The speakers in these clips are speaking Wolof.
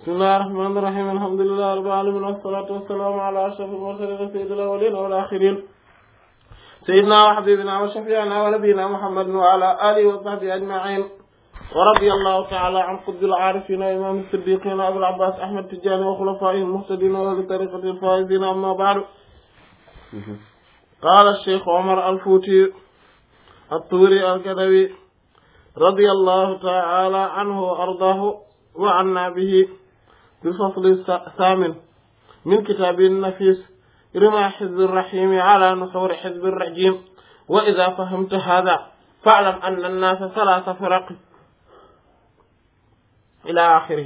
bismillahir rahmanir rahim alhamdulillahi rabbil alamin wassalatu wassalamu ala ashrafil mursalin sayyidil awwalin wal akhirin sayyidina wa habibina wa shafi'ina wa nabiyyina muhammadin wa ala alihi wa sahbihi ajma'in wa radiyallahu ta'ala an qutbil arifin wa imam as-siddiqin abul abbas ahmad tijani wa khulafa'ihil muhtadin wa li tariqatil faizin amma ba'du قال الشيخ عمر الفوتي الطوري الكدوي رضي الله تعالى عنه وأرضاه وعنا به في الفصل الثامن من كتاب النفيس رمى حزب الرحيم على نحور حزب الرجيم وإذا فهمت هذا فاعلم أن الناس ثلاث فرق إلى آخره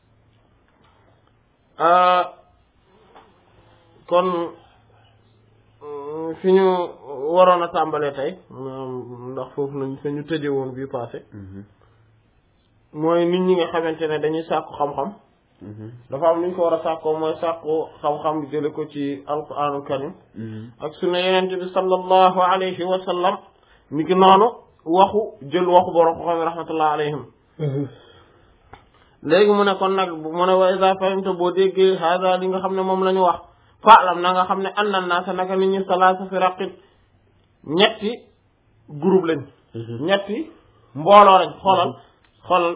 kon fi ñu waroon a tàmbalee tey ndax foofu lañ fa ñu tëje woon bii passé mooy nit ñi nga xamante ne dañuy sàkku xam-xam dafa am lu ñu ko war a sàkkoo mooy sàkku xam-xam bi jële ko ci alquraanul karim ak sunna yenente bi sallallahu alayhi wa sallam mi ngi noonu waxu borom ko xam rahmatullah alayhim léegi mu ne kon nag mu ne wa iza fahimta boo déggee hada li nga xam ne moom la ñu wax faalam na nga xam ne anna naasa naka nit ñi salaasa firaqin ñetti groupe lañ ñetti mbooloo lañ xoolal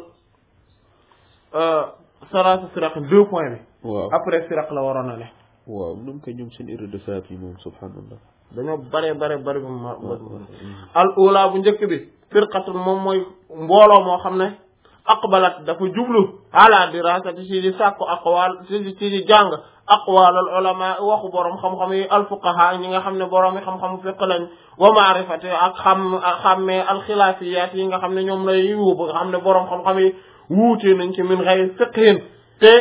salaasa firaqin 2 points bi waaw après firaq la waroon a ne waaw ñoom kay ñoom seen erreur de frappe yi moom subhanallah dañoo bare ma al ula bu njëkk bi firqatun moom mooy mbooloo moo xam ne aqbalat dafa jublu ala dirasati si di sàkku aqwal si di jàng aqwalul ulama waxu borom xam-xam yi alfuqaha ñi nga xam ne borom yi xam-xam fiq lañ wa maarifati ak xàmmee alxilaafiyat yi nga xam ne ñoom lay yóbbu nga xam ne borom xam-xam yi wuute nañ ci min xëy fiqhin te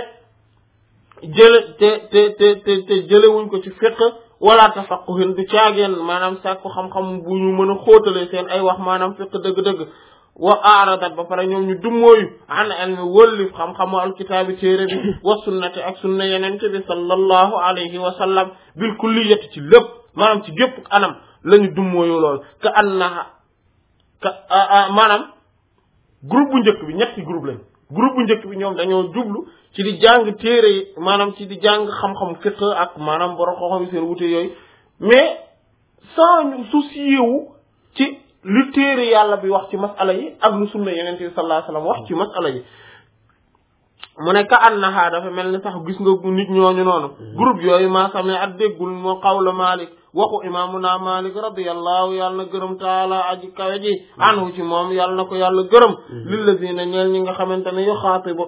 jëlewuñ ko ci fiq wala tafaqquhin du caageen maanaam sàkku xam-xam bu ñu mën a xóotale seen ay wax maanaam fiq dëgg-dëgg wa aaradat ba pare ñoom ñu dummóoyu an ilmi wëllif xam-xamu alkitaabi téere bi wa sunnati ak sunna yenente bi sallallahu alayhi wa sallam bil kulliyati ci lépp maanaam ci gépp anam la ñu dummóoyu lool ka annaha maanaam groupe bu njëkk bi ñetti groupe lañ groupe bu njëkk bi ñoom dañoo jublu ci di jàng téere yi maanaam ci di jàng xam-xam fiqh ak maanaam borom xam-xam seen wute yooyu mais sans ñu soucier wu ci lu téere yàlla bi wax ci masala yi ak lu sunna yeneen bi sallallahu alayhi wasallam wax ci masala yi mu ne ka annaha dafa mel ni sax gis nga nit ñooñu noonu groupe yooyu maa samee ak déggul moo qawla Malik waxu imaamuna Malik radiyallahu yàlla na gërëm taala aji kawe ji anhu ci moom yàlla na ko yàlla gërëm lillazina ñeel ñi nga xamante ne yu xaatibu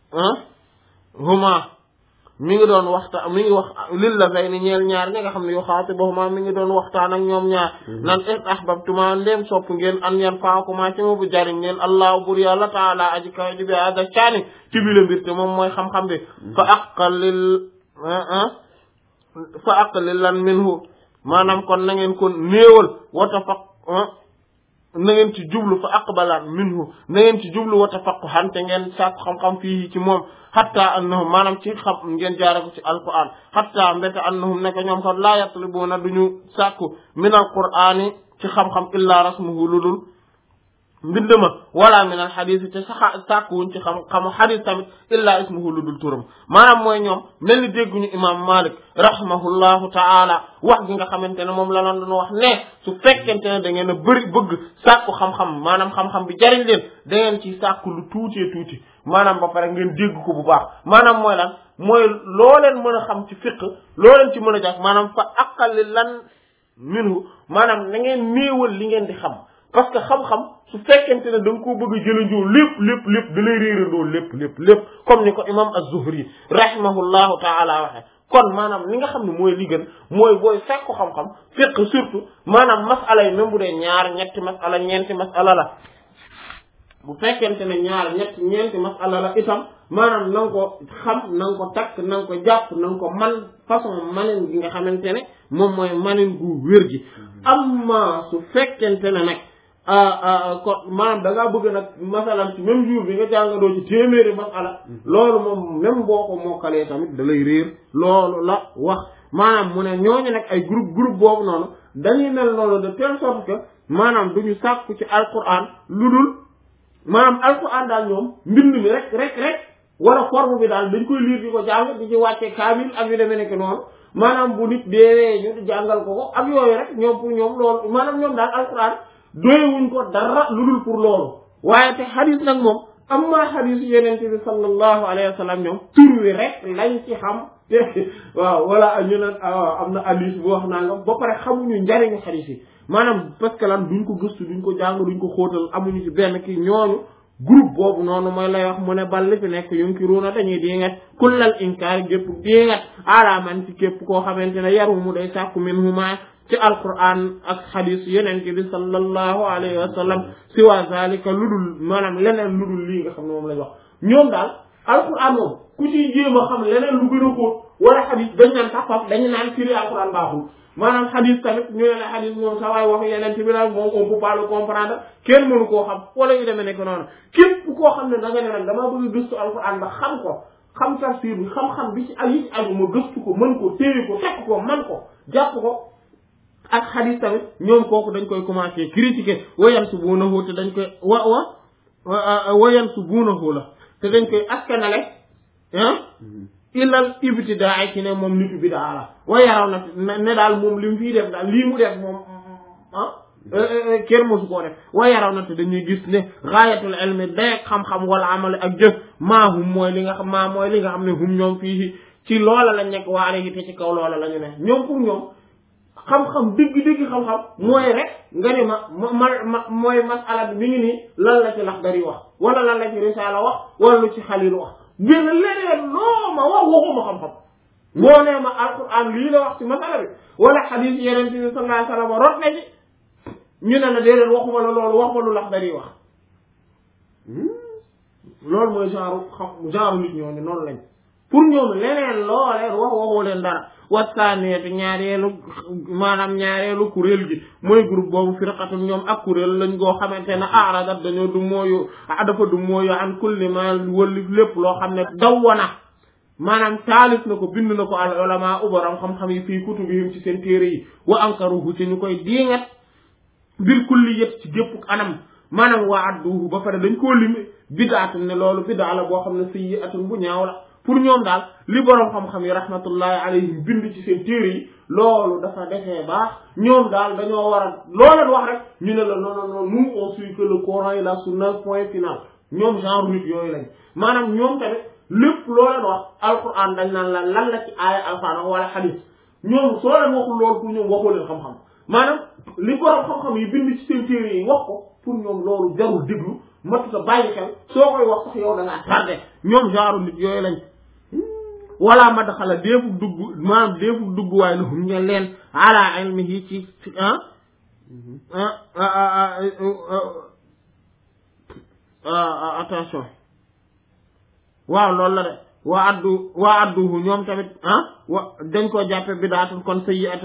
huma mi ngi doon waxtaan mi ngi wax lillazayni ñeel ñaar ñi nga xam ne yu xaatibuhuma mi ngi doon waxtaan ak ñoom ñaar nan in ahbabtuma ndéem sopp ngeen an yan faakuma ci ma bu jariñ leen allahu bur yàlla taala aji kawe ji bi ada caani ci bi la mbir te moom mooy xam-xam bi fa aqlilan minhu maanaam kon na ngeen ko néewal wata faq na ngeen ci jublu fa aqbalan minhu na ngeen ci jublu wata faqhan te ngeen sàkku xam-xam fii ci moom hatta annahum maanaam ci xam ngeen jaare ko ci alquran hatta mbete annahum ne ko ñoom kon laa yatlubuna duñu sàkku min alqurani ci xam-xam illa rasmuhu ludul mbind ma wala min al xadis te sàkkuwuñ ci xam-xamu xadis tamit illa ismuhu ludul turam maanaam mooy ñoom mel ni dégguñu imam Malik rahimahullahu taala wax gi nga xamante ne moom la doon wax ne su fekkente ne da ngeen a bëgg sàkku xam-xam maanaam xam-xam bi jariñ leen da ngeen ci sàkku lu tuuti maanaam ba pare ngeen dégg ko bu baax maanaam mooy lan mooy loo leen mën a xam ci fiqh loo leen ci mën a jàpp maanaam fa aqallilan minhu maanaam na ngeen néewal li ngeen di xam parce que xam-xam su fekkente ne da nga koo bëgg a jëlandoo lépp da lay réerandoo lépp comme ni ko imam az-Zuhri rahimahullahu taala waxe kon maanaam li nga xam ne mooy li gën mooy booy fekk xam-xam fiqh surtout maanaam masala yi même bu dee ñaar ñetti masala ñeenti masala la bu fekkente ne ñaar ñeenti masala la itam maanaam na nga ko xam na nga ko takk na nga ko jàpp na nga ko man façon manin gi nga xamante ne moom mooy manin gu wér gi amma su fekkente ne nag kon maanaam da ngaa bëgg nag masalan ci même jour bi nga jàngadoo ci téeméeri masala loolu moom même boo ko mokkalee tamit da lay réer loolu la wax maanaam mu ne ñooñu nag ay groupe boobu noonu dañuy mel noonu de telle sorte que maanaam duñu sàkku ci alquran lu dul maanaam alquran daal ñoom mbind mi rek wala forme bi daal dañ koy liir di ko jàng di ci wàcce kaamil ak yu demee nekk noonu maanaam bu nit deewee ñu jàngal ko ak yooyu rek ñoom pour ñoom loolu maanaam ñoom daal alquran doyewuñ ko dara lu dul pour loolu waaye te xadis nag moom am maa xadis yeneen bi sallallahu alayhi wa sallam ñoom tur wi rek lañ ci xam te waaw wala ñu ne am na hadis bu wax naa nga ba pare xamuñu njariñu xadis yi maanaam parce que lan duñ ko gëstu duñ ko jàng duñ ko xóotal amuñu ci benn kii ñooñu groupe boobu noonu mooy lay wax mu ne balli fi nekk yunkiruuna dañuy diingat kullal inkaar gépp diingat alaaman ci képp koo xamante ne yaru mu day sàkku min huma ci alquran ak xadis yeneen bi sallallahu alayhi wa sallam siwa zalika ludul maanaam leneen ludul lii nga xam ne moom lañ wax ñoom daal alquran moom ku ciy jéem a xam leneen lu gën a xóot wala xadis dañ naan sax faf dañu naan firi alquran baaxul maanaam xadis tamit ñu ne la xadis moom sa waay wax yeneen bi la moom on peut pas le comprendre kenn mënu koo xam wala yu demee nekk noonu képp koo xam ne da nga ne nag damaa bëgg gëstu alquran ba xam ko xam tafsir bi xam-xam bi ci ak yi ci aju ma gëstu ko mën ko téye ko tekk ko man ko jàpp ko ak xadis tamit ñoom kooku dañ koy commencer critiquer wayan su buunahu te dañ koy wayan su buunahu la te dañ koy askanale ilal ibtidaa ci ne moom nitu bidaa la waaye yaraw na ne daal moom li mu fiy def daal lii mu def moom kenn mosu koo def waaye yaraw na te dañuy gis ne gaayatul ilmi day xam-xam wala amale ak jëf maa hum mooy li nga xam maa mooy li nga xam ne hum ñoom fii ci loola lañ nekk waale yi te ci kaw loola la ñu ne ñoom pour ñoom xam-xam dëgg-dëgg xam-xam mooy rek nga ne ma mooy masala bi mi ngi nii lan la ci Laxdari wax wala lan la ci Risaala wax wala lu ci Xaliil wax génn leneen loo ma wax waxuma xam-xam moo ne ma alquran lii la wax ci masala bi wala xadiis yeneen bi sallallahu alayhi wa sallam rot na ci ñu ne la déedéet waxuma la loolu wax ma lu Laxdari wax loolu mooy genre nit ñooñu noonu lañ pour ñoom leneen loolee wax waxoo leen dara wasaneetu ñaareelu kuréel gi mooy groupe boobu firqatum ñoom ak kuréel lañ goo xamante ne aradat dañoo du mooyu dafa du mooyu an kulli ma wëlif lépp loo xam ne dawwana maanaam taalif na ko bind na ko al ulama ubaram xam-xam yi fii kutubihim ci seen téere yi wa ankaruhu ci ñu koy diingat bil kulli yëpp ci gépp anam maanaam waa adduhu ba pare dañ koo limi bidaatum ne loolu bidaa la boo xam ne sayyi'atun bu ñaaw la pour ñoom daal li boroom xam-xam yi rahmatullahi alayhim bind ci seen téere yi loolu dafa defee baax ñoom daal dañoo war a looleen wax rek ñu ne la non non non nous on suit que le Coran et la sunna point final ñoom genre nit yooyu lañ maanaam ñoom tamit lépp looleen wax alquran dañ naan la lan la ci aaya alquran wala hadith ñoom soo leen waxul loolu pour ñoom waxoo leen xam-xam maanaam li boroom xam-xam yi bind ci seen téere yi wax ko pour ñoom loolu jarul déglu matuta bàyyi xel soo koy wax sax yow da ngaa tardé ñoom genre nit yooyu lañ wala madxala deefu dugg maanaam deefu dugg waaye lu hum ñe leen ala ilmihi ci attention waaw loolu la de waa adduhu ñoom tamit dañ koo jàppe bidaatun kon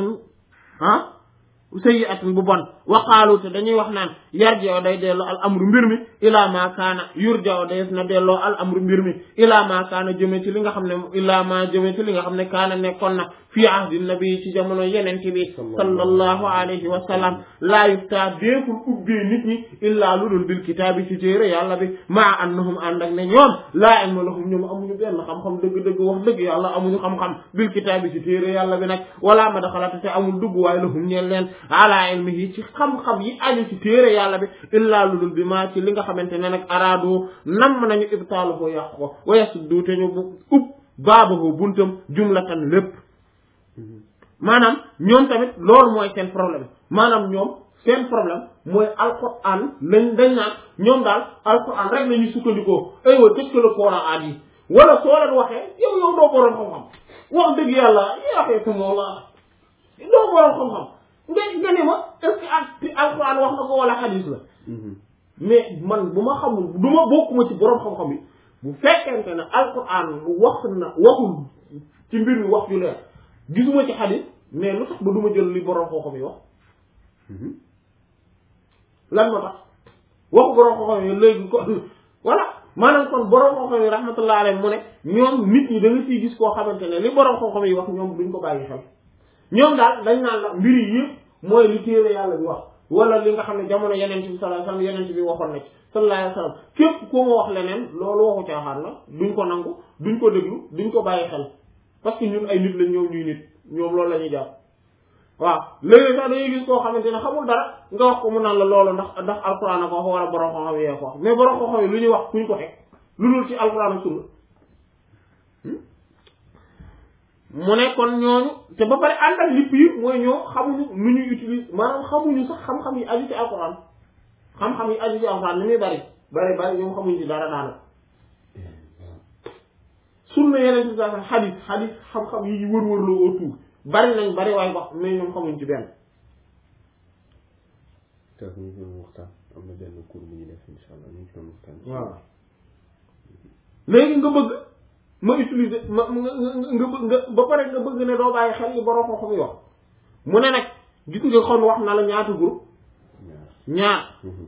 sayyi'atun bu bon waqaalu te dañuy wax naan yarji'u day delloo al amru mbir mi ilaa ma kaana yurja'u day na delloo al amru mbir mi ilaa ma kaana jëme ci li nga xam ne ilaa ma jëme ci li nga xam ne kaana nekkoon na fii ahdi nabi ci jamono yeneen ci bi sallallahu alayhi wa sallam laa yuftaa déeful ubbee nit ñi illaa lu dul bil kitaabi ci téere yàlla bi maa annahum ànd ak ne ñoom laa ilma lahum ñoom amuñu benn xam-xam dëgg-dëgg wax dëgg yàlla amuñu xam-xam bil kitaabi ci téere yàlla bi nag wala madxalata te amul dugg waaye lahum ñeel leen ala ilmihi ci xam-xam yi aju ci téere yàlla bi illaa lu dul bi maa ci li nga xamante ne nag araadu nam nañu ibtaaluhu yàq ko wayasuddu te ñu ub baabahu buntam jumlatan lépp maanaam ñoom tamit loolu mooy seen problème maanaam ñoom seen problème mooy alquran lañ dañ naan ñoom daal alquran rek lañuy sukkandikoo aywa tëj ko le Coran aat yi wala soo leen waxee yow doo boroom xam-xam wax dëgg yàlla yaxee ko moo la doo boroom xam-xam nga ne ma est-ce que alquran wax na ko wala xadiis la mais man bu ma xamul du ma bokkuma ci boroom xam-xam yi bu fekkente ne alquran waxul ci mbir mi wax yu leer gisuma ci xadiis mais lu tax ba du ma jël li boroom xam-xam yi wax lan moo tax waxu boroom xam-xam yi léegi ko voilà maanaam kon boroom xam-xam yi rahmatullah alayhi mu ne ñoom nit ñi da nga ciy gis koo xamante ne li boroom xam-xam yi wax ñoom duñ ko bàyyi xel ñoom daal dañ naan la mbir yi yëpp mooy li téere yàlla bi wax wala li nga xam ne jamono yeneen bi sallallahu alayhi wasallam yeneen bi waxoon na ci sallallahu alayhi wa sallam képp koo ma wax leneen loolu waxu caaxaan la duñ ko nangu duñ ko déglu duñ ko bàyyi xel parce que ñun ay nit lañ ñoom ñuy nit ñoom loolu la ñuy jàpp waaw léegi sax dañuy gis koo xamante ne xamul dara nga wax ko mu naan la loolu ndax alxuraan a ko wax wala borom xam-xam yee ko wax mais borom xam-xam yi lu ñuy wax kuñ ko teg lu dul ci alxuraan ak sunna mu ne kon ñooñu te ba pare ànd ak lipp yi mooy ñoo xamuñu nu ñuy utiliser maanaam xamuñu sax xam-xam yi aju ci alxuraan xam-xam yi aju ci alxuraan ni muy bari ñoom xamuñu ci dara daanaka sunna yeneen ci sax xadis xam-xam yi wër-wër la autour bari nañ bari waaye wax mais ñoom xamuñ ci benn. te ñu ngi doon waxtaan am na benn cours bu ñu def incha allah ñu ngi doon waxtaan. waaw léegi nga bëgg ma utiliser nga ba pare nga bëgg ne doo bàyyi xel li borom xam-xam yi wax mu ne nag gis nga xon wax na la ñaata groupe ñaar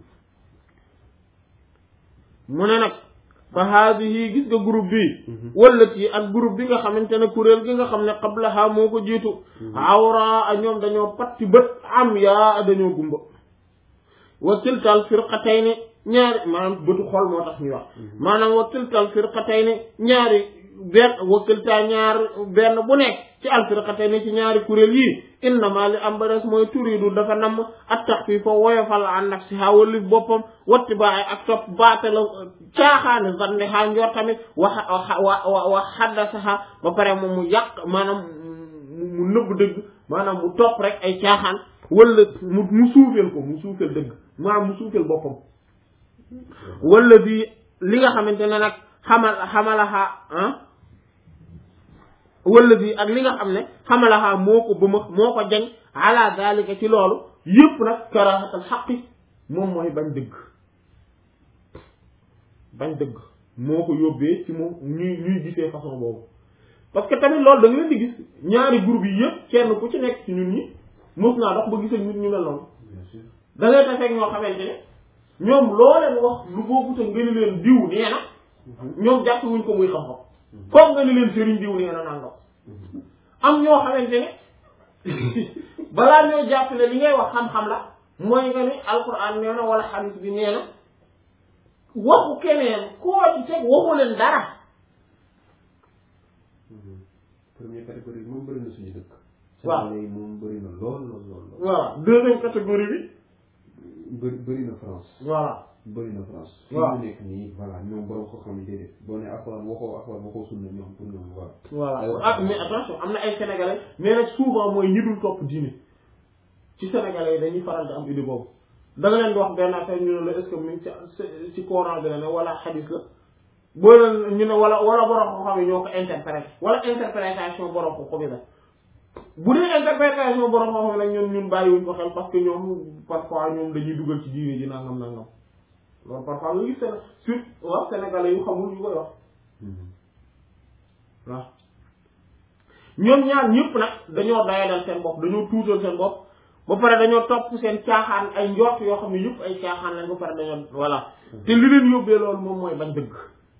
mu ne nag fa haadihi gis nga groupe bi wallati ak groupe bi nga xamante ne kuréel gi nga xam ne qablaha moo ko jiitu awra a ñoom dañoo patti bët am yaa dañoo gumba wa kiltal firqatayni ñaari maanaam bëtu xol moo tax ñuy wax maanaam wa kiltal firqatayni ñaari benn wa kilta ñaar benn bu nekk ci al firqatayni ci ñaari kuréel yi innama li am ba des mooy turidu dafa namm at taxfiif woyofal an nafsiha walif boppam watti baaxe ak topp baate la caaxaani zanni xaa njor tamit wa xaddasaha ba pare moom mu yàq maanaam mu nëbb dëgg maanaam mu topp rek ay caaxaan wala mu suufeel ko mu suufeel dëgg maanaam mu suufeel boppam wala bi li nga xamante ne nag xamalaxa wala bi ak li nga xam ne xamalaxaa moo ko bëma moo ko jañ ala dalika ci loolu yëpp nag karahatal xaqi moom mooy bañ dëgg moo ko yóbbee ci moom ñuy gisee façon boobu parce que tamit loolu da nga leen di gis ñaari groupe yi yëpp kenn ku ci nekk ci ñun ñi mos naa dox ba gisal nit ñu mel noonu da ngay tafeeg ñoo xamante ne ñoom loo leen wax lu boobu te nga ni leen diw nee na ñoom jàpp wuñ ko muy xam-xam foog nga ni leen sëriñ diw nee na nangam am ñoo xamante ne balaa ñoo jàpp ne li ngay wax xam-xam la mooy nga ni alquran nee na wala xadis bi nee na waxu keneen koo ci teg waxu leen dara. première catégorie moom bëri na suñu dëkk. waaw moom bëri na lool. voilà deuxième catégorie bi. bëri na France. voilà. bëri na France. waaw fi mu nekk nii voilà ñoom borom ko xam ne déedéet boo nee alxuraan waxoo sunna ñoom pour ñoom voilà. voilà ah mais attention am na ay sénégalais mais nag souvent mooy ñi dul topp diine ci sénégalais yi dañuy faral di am idée boobu da nga leen di wax benn affaire ñu ne la est-ce que mi ci Coran bi la ne wala hadith la boo leen ñu ne wala borom ko xam ne ñoo ko interprété wala interprétation borom ko bi la bu dee interprétation borom ko xam ne nag ñun bàyyiwuñ ko xel parce que ñoom parfois ñoom dañuy dugal ci diine ji nangam. loolu parfois nga gis surtout waaw sénégalais yu xamul ñu koy wax waaw ñoom ñaar ñëpp nag dañoo dayalal seen bopp dañoo tuutal seen bopp ba pare dañoo topp seen caaxaan ay njort yoo xam ne yëpp ay caaxaan lañ ba pare dañoo voilà te li leen yóbbee loolu moom mooy bañ dëgg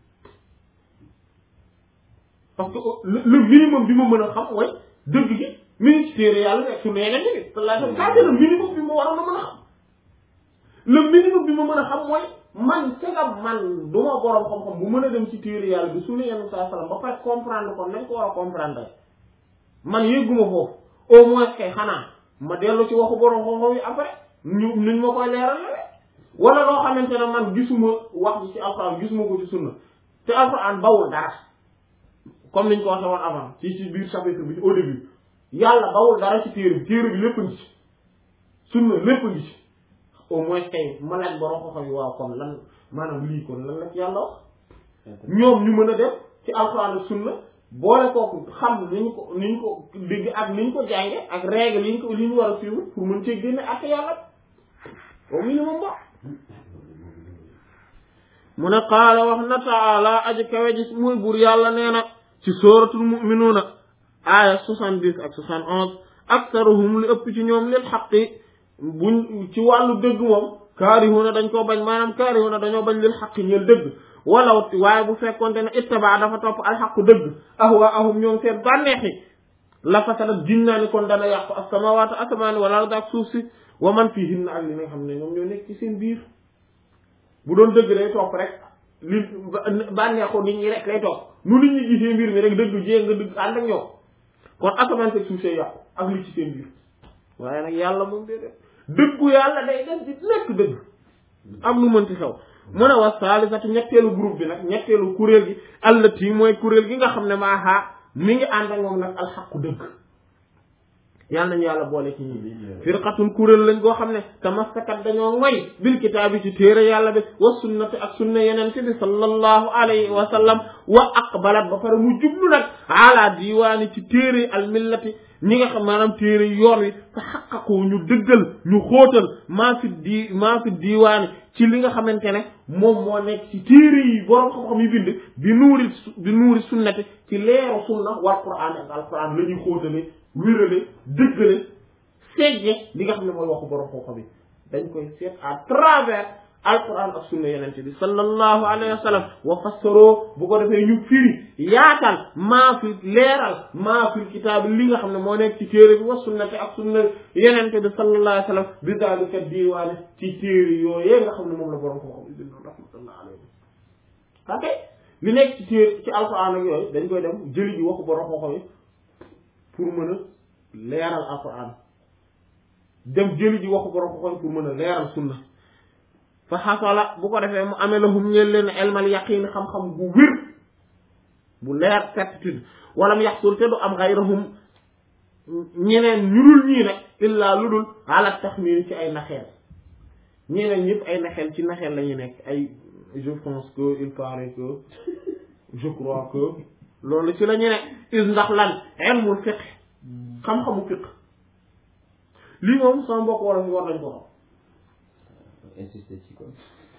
parce que le minimum bi ma mën a xam mooy dëgg gi ministère yàlla nekk su nee nañ ni c'est le minimum bi ma waroon a mën a xam le minimum bi ma mën a xam mooy man segam man du ma borom xam-xam bu mën a dem ci téere yàlla bi su ne yenn saa salaam ba pare comprendre ko nañ ko war a comprendre man yëgguma foofu au moins kay xanaa ma dellu ci waxu borom xam-xam yi après nuñ ma koy leeral wala loo xamante ne man gisuma wax ji ci alxuraan gisuma ko ci sunna te alxuraan bawul dara comme niñ ko waxee woon avant ci biir chapitre bi au début yàlla bawul dara ci téere bi lépp ngi ci sunna lépp ngi ci au moins kay ma laaj borom xam-xam yi waaw kon lan maanaam lii kon lan la ci yàlla wax ñoom ñu mën a def ci alxuraan ak sunna boole kooku xam niñ ko dégg ak niñ ko jànge ak règle li ñu war a suivre pour mën cee génne ak yàlla au minimum ba mu ne qaala wax na taala aji kawe ji muy buur yàlla nee na ci suratul mu'minuuna aaya 70 ak 71 aktaruhum li ëpp ci ñoom lil xaqi buñ ci wàllu dëgg moom kaarihuna dañ koo bañ maanaam kaarihuna dañoo bañ lil xaqi ñeel dëgg walaw waaye bu fekkonte ne ittaba dafa topp alxaqu dëgg ahwaahum ñoom seen bànneexi la fasadat giñ naa ni kon dana yàqu as-samaawaatu asamaani wal ardu ak suuf si wa man fiihinna ak li nga xam ne ñoom ñoo nekk ci seen biir bu doon dëgg day topp rek li bànneexu nit ñi rek lay topp nu nit ñi gisee mbir mi rek dëgg jée nga dëgg ànd ak ñoom kon asamaan ak suuf see yàqu ak li ci seen biir waaye nag yàlla moom dee def dëggu yàlla day dem ci nekk dëgg am nu mënti xew mu ne wa saalisatu ñetteelu groupe bi nag ñetteelu kuréel gi allati mooy kuréel gi nga xam ne maahaa mi ngi ànd ak moom nag alxaqu dëgg yàlla nañu yàlla boole ci ñi firqatun kuréel lañ goo xam ne tamassakat dañoo ngoy bil kitaabi ci téere yàlla bi wa sunnati ak sunna yenente bi sallallahu alayhi wa sallam wa aqbalat ba pare mu jublu nag ala diwaani ci téere al millati ñi nga xam maanaam téere yoon wi fa xaqaqu ñu dëggal ñu xóotal maa fi diwaani ci li nga xamante ne moom moo nekk ci téere yi borom xam-xam yi bind bi nuuri sunnati ci leeru sunna wal qur'an ak al qur'an la ñuy xóotale wérale dëggale seetje li nga xam ne mooy waxu borom xam-xam yi dañ koy seet à travers alquran ak sunna yenente bi sallallahu alayhi wa sallam wa fassaroo bu ko defee ñu firi yaatal maa fi leeral maa fi kitaab li nga xam ne moo nekk ci téere bi wa sunnati ak sunna yenente bi sallallahu alayhi wa sallam bi daalika diiwaane ci téere yooyee nga xam ne moom la borom xam-xam yi bind rahmatullah alayhi ok li nekk ci téere ci alquran ak yooyu dañ koy dem jëli ji waxu borom xam-xam yi pour mën a leeral alquran dem jëli ji waxu borom xam-xam pour mën a leeral sunna fa xasala bu ko defee mu amee lahum ñeel leen ilmal yaqin xam-xam bu wér bu leer certitude walam yaxsul te du am xayrahum ñeneen ñu dul ñii nag illaa lu dul ala taxmir ci ay naxeel ñeneen ñëpp ay naxeel ci naxeel la ñu nekk ay je pense que il paraît que je crois que loolu ci la ñu ne is ndax lan ilmul fiqh xam-xamu fiqh lii moom sama mbokk wala fi war nañ ko xam insister ci kon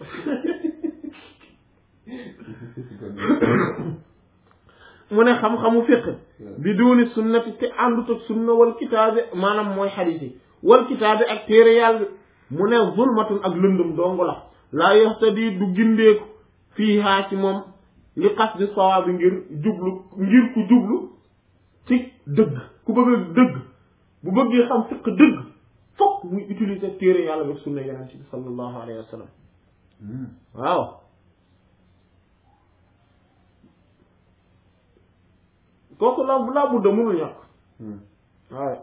mu ne xam-xamu fiqh bi duuni sunnati te àndut ak sunna wal kitaabi maanaam mooy xadiis yi wal kitaabi ak téere yàlla mu ne zulmatun ak lëndëm dongu la laa yahtadi du gindeeku fii haa ci moom li qasdi sawaabi ngir ku jublu ci dëgg ku bëgg dëgg bu bëggee xam fiqh dëgg fokk muy utiliser téere yàlla bi sunna yonent bi sallallahu alayhi wa sallam waaw kooku laa budda mënul ñàkk waaw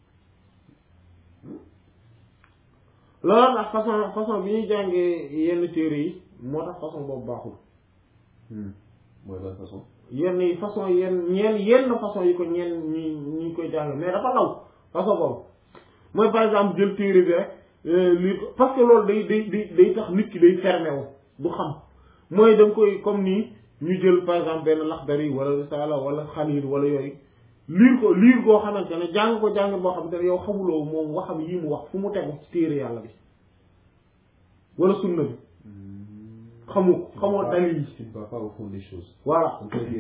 loolu nag façon bi ñuy jàngee yenn téere yi moo tax façon boobu baaxul mooy ban façon yenn façon yenn façon yi ko ñi koy jàng mais dafa law façon boobu mooy par exemple jël téere bi rek lii ko parce que loolu day tax nit ki day fermé wu du xam mooy da nga koy comme nii ñu jël par exemple benn Laxdari wala Risaala wala Xaliil wala yooyu liir koo xamante ne jàng ko jàng boo xamante ne yow xamuloo moom waxam yi mu wax fu mu tegu ci téere yàlla bi wala sunna bi xamoo dalil yi. tu ne vas pas au fond des choses. voilà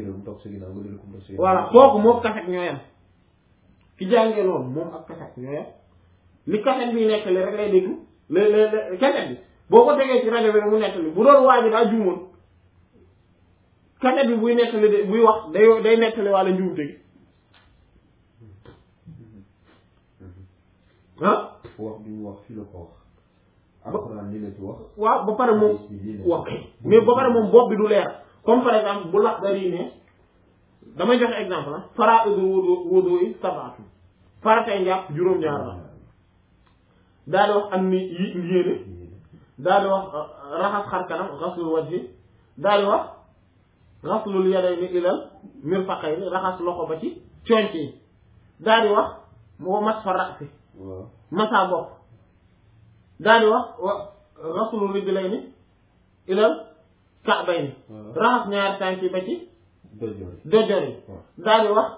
voilà kooku moom kaset ñoo yem ki jàngee noonu moom ak kaset ñoo yem li kaset bi nettali rek lay déglu le kaset bi boo ko tegee ci rajo bi rek mu nettali bu doon waa ji daa juumoon kaset bi buy nettali de buy wax day nettali walla njuumte gi ah. wax bi mu wax fii la ko wax. alxuraan li la ci wax. waaw ba pare moom wax mais ba pare moom bopp bi du leer comme par exemple bu Laxdari ne damay joxe exemple ah faraa'idul wudu'i sab'atu faratay njàpp juróom-ñaar la daal di wax am ni yéene daal di wax raxas xar kanam ghaslul wajhi daal di wax ghaslul yadayni ilal mirfaqayni raxas loxo ba ci conc yi daal di wax moo mas fa ra'si masa bopp daal di wax ghaslul rijlayni ilal ka'bayni raxas ñaari tànk yi ba ci dojor yi daal di wax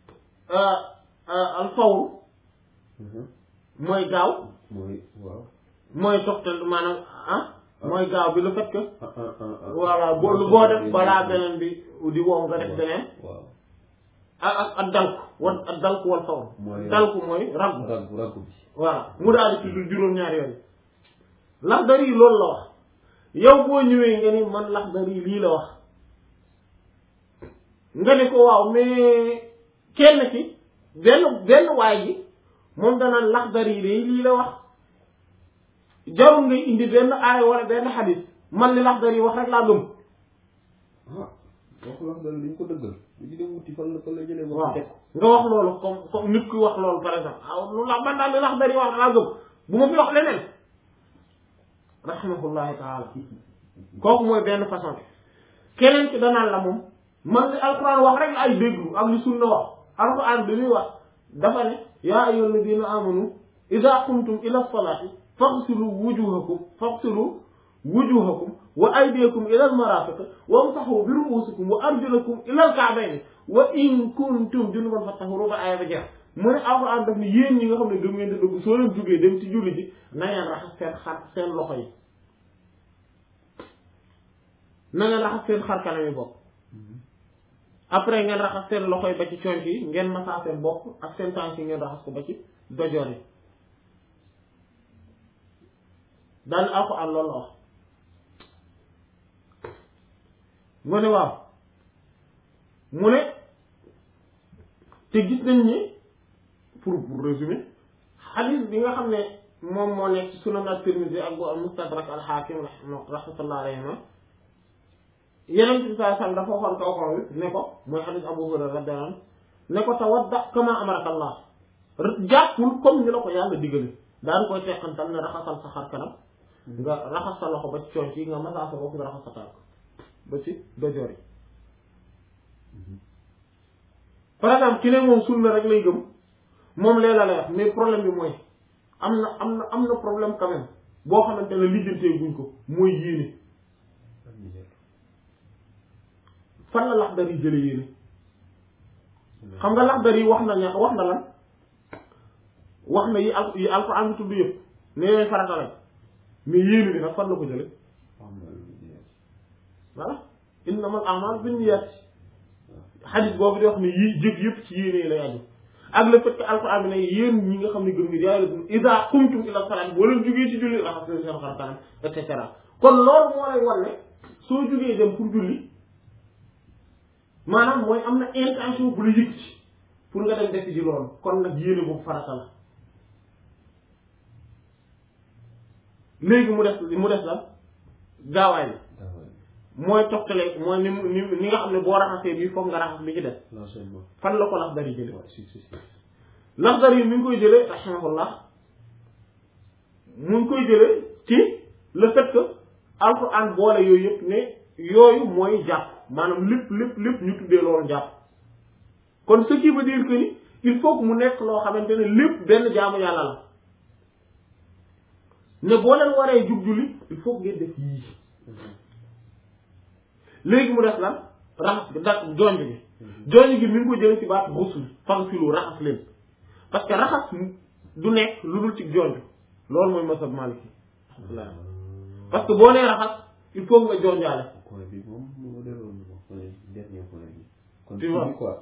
al fawru mooy gaaw mooy toxtal maanaam mooy gaaw bi le fait que voilà boo def balaa beneen bi di wow nga def beneen ak dalku wal fawru dalku mooy raggu bi voilà mu daal di tudd juróom-ñaari yoon Laxdari loolu la wax yow boo ñëwee nga ni man Laxdari lii la wax nga ne ko waaw mais kenn ci benn waay ji moom danaan Laxdari lii la wax jarul ngay indi benn aaya wala benn xadis man li Laxdari wax rek laa gëm. ah wax Laxdari dañ ko dëggal dañu dem wuti fan la jëlee. waaw nga wax loolu comme nit ku wax loolu par exemple ah lu la man daal li Laxdari wax rek laa gëm bu ma fi wax leneen rahimahullahu taala kooku mooy benn façon bi. keneen ci danaan la moom man li alquran wax rek la ay déglu ak li sunna wax alquran bi muy wax dafa ne yaa ayyuhal ladina amanu idha qumtum ila salati faghsilu wujuhakum wa aydiyakum ila al-marafiq wamsahu bi ru'usikum wa arjulakum ila al-ka'bayn wa in kuntum junuban fatahharu ba aaya ba jeex mu ne alquran daf ni yéen ñi nga xam ne gëm ngeen di dugg soo leen jógee dem ci julli ji na ngeen raxas seen loxo yi na ngeen raxas seen xar kanam yi bopp après ngeen raxas seen loxo yi ba ci conc yi ngeen masaa seen bopp ak seen tànk yi ngeen raxas ko ba ci dojoor yi daal alxuraan loolu la wax mu ne waaw mu ne te gis nañ ni pour résumer xadiis bi nga xam ne moom moo nekk ci sunan at-Tirmidhi ak bu Mustadrak al-Hakim rahmatullah alayhima yeneen bi saa dafa waxoon kaw kaw bi ne ko mooy xadiis Abu Hurayra radiyallahu anhu ne ko tawadda kama amaraka Allah jàppul comme ni la ko yàlla digale daan koy teqantal ne raxasal sa xar kanam nga raxas sa loxo ba ci conc yi nga masaa sa bopp nga raxas sa tànk ba ci dojoor yi par exemple ki ne moom sunna rek lay gëm moom lee la lay wax mais problème bi mooy am na problème quand même boo xamante ne lijjantee guñ ko mooy yéene fan la Laxdari jële yéene xam nga Laxdari wax na lan wax na yi alxuraan bi tudd yëpp ne yooyu farata lañ mais yéene bi nag fan la ko jële voilà innamal a'maalu binniyaat xadis boobu di wax ne yi jëf yëpp ci yéene yi lay aju ak le fait que alxuraan bi ne yéen ñi nga xam ne gëm ngi yàlla iza qumtum ila salaat boo leen jógee ci julli raxas leen seen xar kanam et cetera kon loolu moo lay wan ne soo jógee dem pour julli maanaam mooy am na intention bu la yëkkati pour nga dem def ji loolu kon nag yéene boobu farata la léegi mu des la gaawaay bi mooy toftale mooy ni nga xam ne boo raxasee bii foog nga raxas li ci des fan la ko Laxdari jële Laxdari mi ngi koy jële rahimahullah mu ngi koy jële ci le fait que alxuraan boole yooyu yëpp ne yooyu mooy jàpp maanaam lépp ñu tuddee loolu jàpp kon ce qui veut dire que ni il faut que mu nekk loo xamante ne lépp benn jaamu yàlla la ne boo leen waree jug julli il faut que ngeen def yii léegi mu def lan raxas jonj gi mi ngi ko jëlee ci baat rusul fagsilu raxas leen parce que raxas du nekk lu dul ci jonj loolu mooy masab Maliki parce que boo nee raxas il faut nga jonjaale tu vois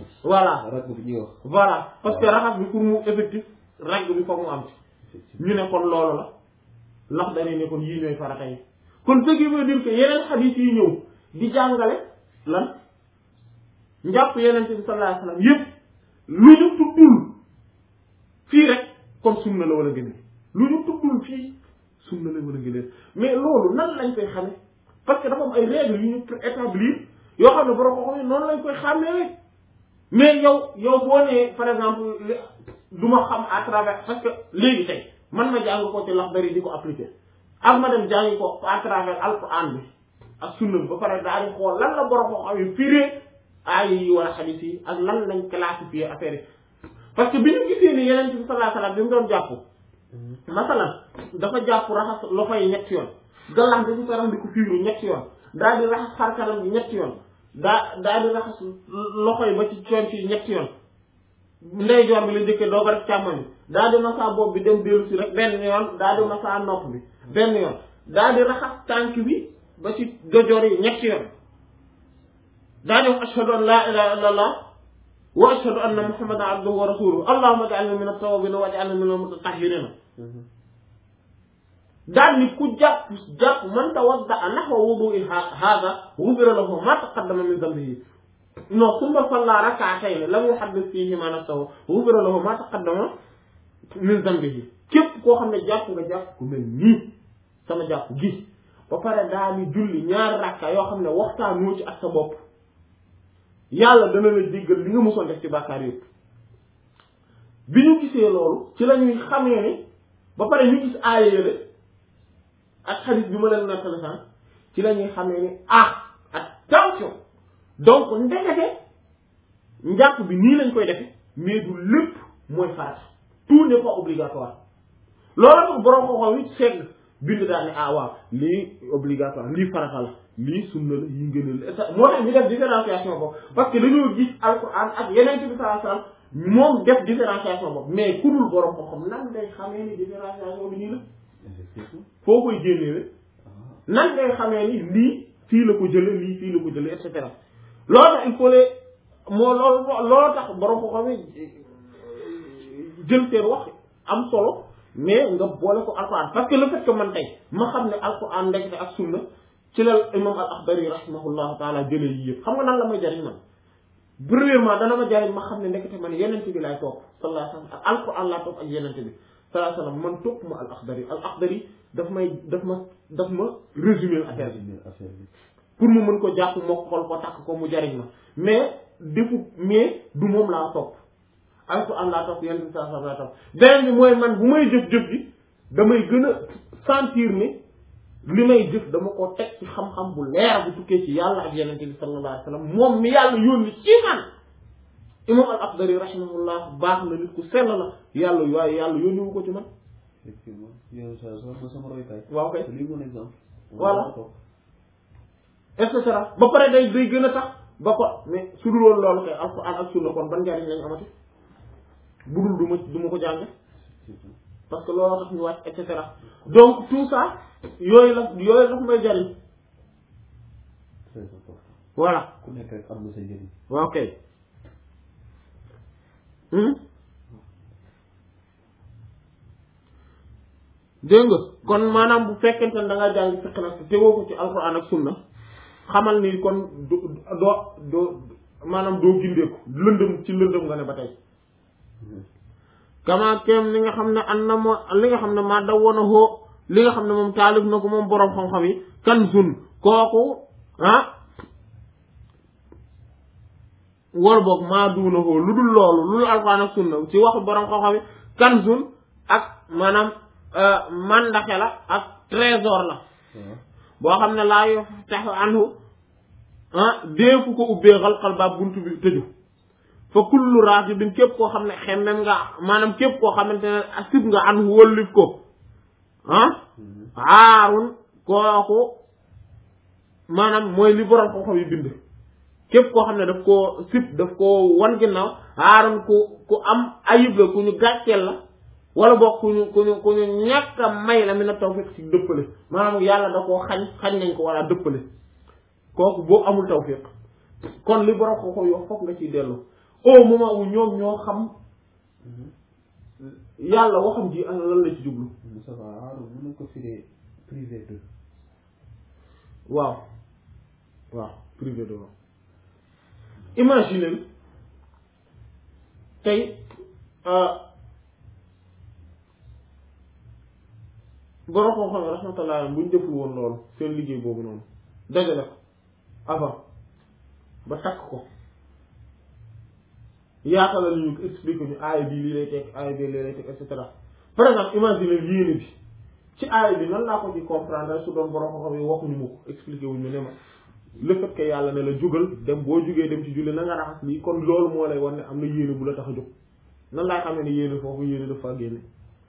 voilà parce que raxas bi pour mu effectif ragg bi foog mu am ci ñu ne kon loolu la Laxdari ne kon yii ñooy farata yi kon ce qui veut dire que yeneen xadiis yi ñëw di jàngale lan njàpp yeneen bi sallallahu alayhi wasallam yëpp lu ñu tuddul fii rek kon sunna la wala gëneel lu ñu tuddul fii sunna la wala gëneel mais loolu nan lañ koy xame parce que dafa am ay règles yu ñu établir yoo xam ne borom ko xam ne noonu lañ koy xàmmee mais yow boo nee par exemple du ma xam à travers parce que léegi tey man ma jàng ko ci Laxdari di ko appliquer ak ma dem jàngi ko à travers alquran bi ak sunna bi ba pare daal di xool lan la borom ko xam ne firé aay yi wala xadiis yi ak lan lañ classifier affaire yi parce que bi ñu gisee ni yeneen bi sallallahu alayhi wasallam bi mu doon jàpp masalan dafa jàpp raxas loxo yi ñetti yoon gallax bi ci taram di ko fiiru ñetti yoon daal di raxas xar kanam bi ñetti yoon daal di raxas loxo yi ba ci conc yi ñetti yoon ndeyjoor bi la njëkkee doo ko def càmmoñ bi daal di masaa bopp bi dem dellu si rek benn yoon daal di masaa nopp bi benn yoon daal di raxas tànk bi ba ci dojoor yi ñetti yoon daal di wax ashhadu an la ilaha illa allah wa ashhadu anna muhammadan abduhu wa rasuluhu allahumma ij'alni min at-tawwabin wa ij'alni min al-mutatahhirin daal ni ku jàpp man tawadda'a nahwa wudu'i hadha ghufira lahu ma taqaddama min dhanbihi non summa salla rak'atayn lam yuhaddith fihima nafsahu ghufira lahu ma taqaddama min dhanbihi képp koo xam ne jàpp nga jàpp ku mel nii sama jàpp gi ba pare daal di julli ñaari rakka yoo xam ne waxtaanoo ci ak sa bopp yàlla dana la jéggal li nga mosoon def ci bàkkaar yëpp bi ñu gisee loolu ci la ñuy xamee ne ba pare ñu gis aaya yële ak xadis bi ma leen nettali sànq ci la ñuy xamee ne attention donc ndekete njàpp bi nii lañ koy defe mais du lépp mooy farata tout n'est pas obligatoire loolu tax borom xoxo wi segg bind daal ne waaw lii obligatoire lii farata la lii sunna la yi ngëneel la moo tax ñu def différenciation boobu parce que dañoo gis alquran ak yeneen bi sallallahu alayhi wasallam moom def différenciation boobu mais ku dul borom xoxom nan ngay xamee ni différenciation bi nii la foo koy génnee nan ngay xamee ni lii fii la ko jële lii fii la ko jële et cetera loolu tax il faut les moo loolu tax borom xoxom yi jël seen wax am solo mais nga boole ko alquran parce que le fait que man tey ma xam ne alquran ndekete ak sunna ci la imam al-Akhdari rahimahullahu taala jëlee yi yëpp xam nga nan la may jariñ man premièrement dana ma jariñ ma xam ne ndekete man yenente bi laay topp sallallahu alayhi wasallam ak alquran laa topp ak yenente bi sallallahu alayhi wasallam man topp ma al-Akhdari daf ma résumer affaire bi pour mu mën ko jàpp moo xool ko takk ko mu jariñ ma mais du moom laa topp alquran laa topp yenente bi sallallahu alayhi wasallam laa topp beneen bi mooy man bu may jëf-jëf bi damay gën a sentir ni li may jëf dama ko teg ci xam-xam bu leer bu tukkee ci yàlla ak yenente bi sallallahu alayhi wasallam moom mi yàlla yónni ci man imam al-Akhdari rahimahullah baax na nit ku sell la yàlla waaye yàlla yónni wu ko ci man effectivement yow sama royukaay waaw kay lii bon exemple voilà et cetera ba pare day gën a tax ba ko mais su dul woon loolu kay alquran ak sunna kon ban njariñ lañ amati budul du ma ko jàng parce que looloo tax ñu wàcc et cetera donc tout ça yooyu la may jariñ voilà ku nekk rek am na sa njëriñ waaw kay dégg nga kon maanaam bu fekkente ne da nga jàng fiqh nag tegoo ko ci alquran ak sunna xamal ni kon doo maanaam doo gindeeku lëndëm ci lëndëm nga ne ba tey kama kem li nga xam ne an na moo li nga xam ne maa daw woon a xoo li nga xam ne moom taalif na ko moom boroom xam-xam yi kanzun kooku wala boog maa duuna xoo lu dul loolu lu dul alxuraan ak sunna ci waxu boroom xam-xam yi kanzun ak maanaam mandaxe la ak trésor la boo xam ne laa yo tax anhu déefu ko ubbee xalxal ba buntu bi tëju fa kullu raagibin képp koo xam ne xemmem nga maanaam képp koo xamante ne asib nga an wëllif ko aarun kooku maanaam mooy li borom xam-xam yi bind képp koo xam ne daf koo sib daf koo wan ginnaaw aarun ku am ayib la ku ñu gàcceel la wala boog ku ñu ñàkk a may la mi na tawfiq ci dëppale maanaam yàlla da koo xañ nañ ko wala dëppale kooku boobu amul tawfiq kon li borom xam-xam yoo foog nga ciy dellu au moment où ñoom ñoo xam yàlla waxam ji ana lan la ci jublu. Moussa Ba mën na ko firee privé de. waaw privé de waaw. imaginer tey borom xam-xam rahmatullah buñ deful woon loolu seen liggéey boobu noonu dajale ko avant ba takk ko. yaata la ñu ko expliqué ñu aaya bi lii lay teg aaya bi lii lay teg et cetera par exemple imagine yéene bi ci aaya bi nan laa ko ci comprendre su doon borom xam-xam yi waxuñu ma ko expliqué wuñu ne ma le fait que yàlla ne la jugal dem boo jugee dem ci julli na nga raxas lii kon loolu moo lay wan ne am na yéene bu la tax a jóg nan laay xamee ne yéene foofu yéene dafa génne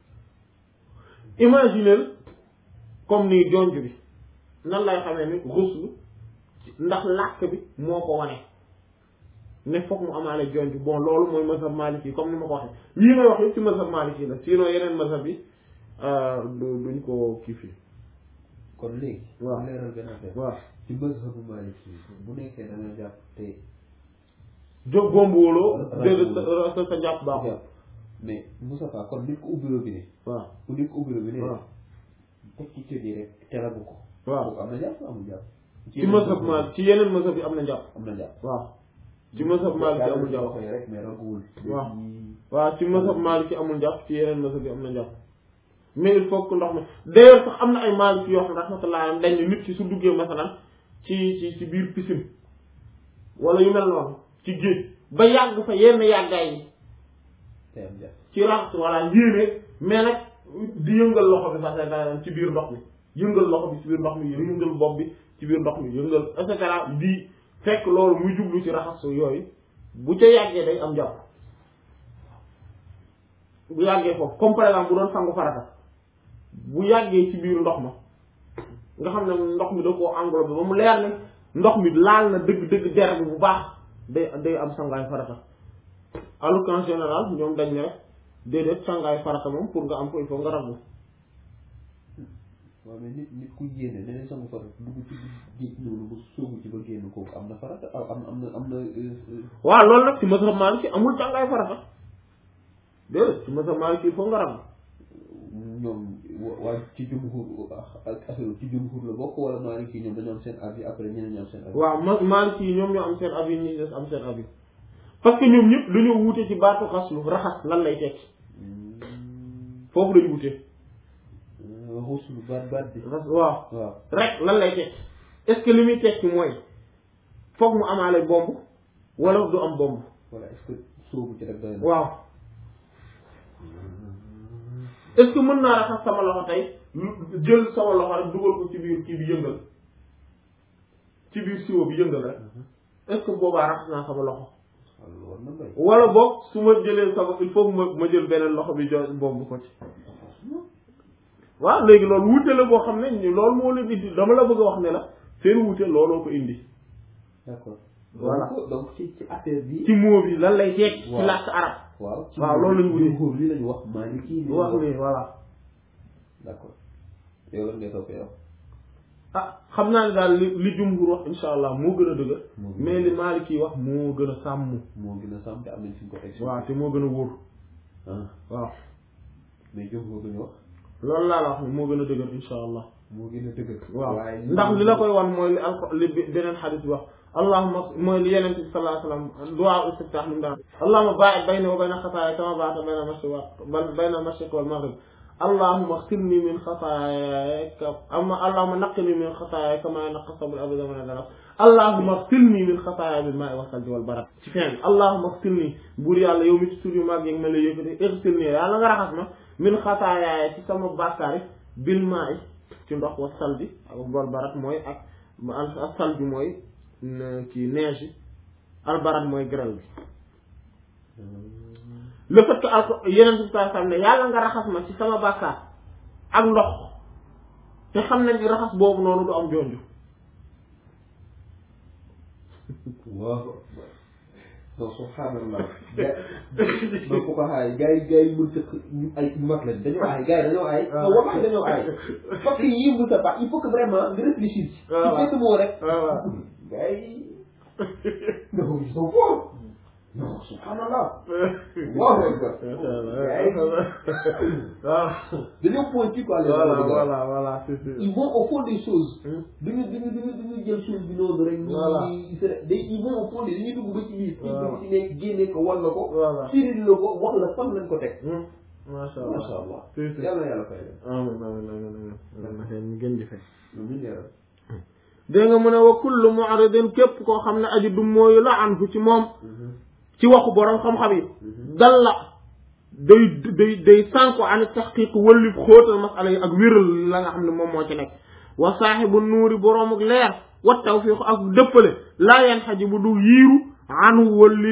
imaginer comme nii jonj bi nan lay xamee ni ruslu ndax làkk bi moo ko wane ne foog mu amaale jonj bon loolu mooy mazhab maliki yi comme ni ma ko waxee yii may wax yëpp ci mazhab maliki yi la sinon yeneen mazhab yi duñ ko kii fii kon léegi waaw leeral benn affaire waaw ci mazhabu maliki yi bu nekkee da nga jàpp te jóg góombuwuloo déedéet sa jàpp baaxul mais Moussa Fa kon nit ko ubbi robinet waaw bu nit ko ubbi robinet waaw teg ci cër yi rek teragu ko waaw am na jàpp amul jàpp ci mazhab mal ci yeneen mazhab yi am na jàpp am na jàpp waaw ci mazhab maliki amul jàpp rek mais raguwul waaw ci mazhab maliki amul jàpp ci yeneen mazhab yi am na jàpp mais il faut que ndox mi d'ailleurs sax am na ay Maliki yoo xam ne rahmatullah dañ ne nit ki su duggee masalan ci biir piscine wala yu mel noonu ci géej ba yàgg fa yenn yàggaay yi ci raxas wala yéene mais nag di yëngal loxo bi parce que ci biir ndox mi yëngal loxo bi ci biir ndox mi yëngal bopp bi ci biir ndox mi yëngal et cetera di fekk loolu muy jublu ci raxas yooyu bu ca yàggee day am jàpp bu yàggee foofu comme par exemple bu doon sangu farata bu yàggee ci biir ndox ma nga xam ne ndox mi da koo englobé ba mu leer ne ndox mi laal na dëgg der bi bu baax day am sangaay farata alors qu'en général ñoom dañ ne rek déedéet sangaay farata moom pour nga am ko il faut nga rabu. waaw mais nit ku génne neneen sangu farata dugg ci géej noonu ba sóobu ci ba génn kooku am na farata am na waaw loolu nag ci mazhab Maliki amul sangaay farata déedéet ci mazhab Maliki il faut nga rabu. ñoom waa ci jumhur ak affaire ci jumhur la bokk wala Maliki ñoom dañoo am seen avis après ñeneen ñi am seen avis. waaw Maliki yi ñoom ñoo am seen avis ñi des am seen avis parce que ñoom ñëpp dañoo wuute ci baatu xaslu raxas lan lay tekki foofu lañu wuute. xuslu baat bi. waaw rek lan lay tekki est-ce que li muy tekki mooy foog mu amaale bomb wala du am bomb. wala est-ce que soobu ci rek doy na. waaw est-ce que mën naa raxas sama loxo tey jël sama loxo rek dugal ko ci biir kii bi yëngal ci biir siwo bi yëngal rek est-ce que boobaa raxas naa sama loxo. wala boog su ma jëlee sama il faut que ma jël beneen loxo bi jo bomb ko ci. waaw léegi loolu wuute la boo xam ne loolu moo leen indi dama la bëgg a wax ne la seen wuute looloo ko indi. d'accord. voilà donc ci affaire bi. ci mot bi lan lay tekki. ci làkk arab. waaw loolu lañu wuute. li lañu wax Maliki. wax ni voilà. d'accord yow lan ngay toppee yow. xam naa ne daal li jumhur wax insha allah moo gën a dëgër. mais li Maliki wax moo gën a sàmm. moo gën a sàmm te am nañ fi ñu ko teg. waaw te moo gën a wóor. waaw. mais jumhur lañu wax. loolu laa la wax ni moo gën a dëgër insha allah. moo gën a dëgër. waaw ndax li la koy wan mooy li beneen xadis bi wax allahumma mooy li yeneen bi sallallahu alayhi wa sallam du'a istiftah mu daan allahumma baa'id bayni wa bayna xataaya kama baa'adta bayna al-mashriq wal maghrib allahumma ighsilni min xataaya allahumma naqqini min xataaya kama yanqqa as-sab'u al-abyadu min ad-danas allahumma ighsilni min xataaya bil maa'i was-salji wal barad ci fin allahumma ighsilni buur yàlla yow mi ci suuf yu mag yeeg ma la yëkkati ighsilni yàlla nga raxas ma min xataaya ci sama bàkkaar bil maa'i ci ndox wa salji ak wal barad mooy ak as-salji mooy kii neige yi albarat mooy grêle bi le fait que yeneen bi saa xam ne yàlla nga raxas ma ci sama bàkkaar ak ndox te xam nañ raxas boobu noonu du am jonju waaw non subhanallah donc ko xaay gars yi mën tëkk ñu ay mag lañ dañoo aay gars yi dañoo aay wallahi dañoo aay parce que yii mu sa ba il faut que vraiment nga réfléchir ci benn moo rek gars yi non ils sont forts non subhanallah waaw dañoo pointu quoi voilà ils vont au fond des choses duñu jël chose bi noonu rek ils vont au fond des dañuy dugg ba ci biir ci nekk génne ko wan la ko firil la ko wax la fan lañ ko teg masha Allah yàlla yàlla fay ñu gën di fay dégg nga mu ne wa kullu mu'ridin képp koo xam ne aji du mooyu la an fu ci moom ci waxu borom xam-xam yi dal la day sànko ani tahqiq wëllif xóotal masala yi ak wéral la nga xam ne moom moo ci nekk wa saaxibu nuuri boroom ak leer wa tawfiq ak dëppale laa yan xaji bu du yiiru anu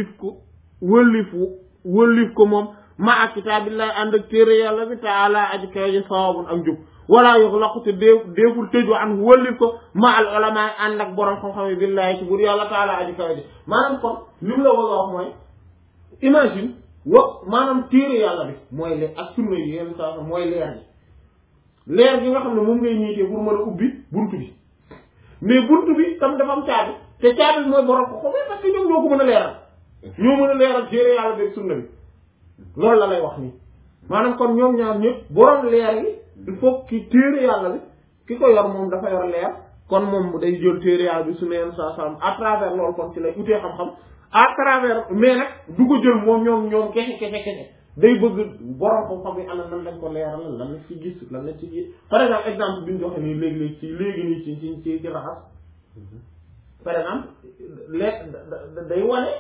wëllif ko moom ma ak kitaabillahi ànd ak téere yàlla bi taala aji kawaji sawabun ak njub wala yuxlaqu te déeful tëju an wëllif ko ma al ulama ànd ak borom xam-xam yi billahi ci bur yàlla taala aji kawaji maanaam kon li mu la bëgg a wax mooy imagine maanaam téere yàlla bi mooy leer ak sunna yi yenn saa mooy leer gi nga xam ne moom ngay ñiitee pour mën a ubbi buntu bi mais buntu bi tam dafa am caabi te caabi bi mooy borom ko xamee parce que ñoom ñoo ko mën a leeral ñoo mën a leeral téere yàlla bi ak sunna bi loolu la lay wax nii maanaam kon ñoom ñaar ñëpp borom leer yi il faut ki téere yàlla bi ki ko yor moom dafa yor leer kon moom day jël téere yàlla bi sunna yenn saa saa à travers loolu kon ci lay utee xam-xam à travers mais nag du ko jël moom ñoom kese day bëgg borom xam-xam yi ana nan lañ ko leeral lan lañ ci gis lan lañ ci gis par exemple exemple bi ñu joxe nii léegi nii ci raxas par exemple day wane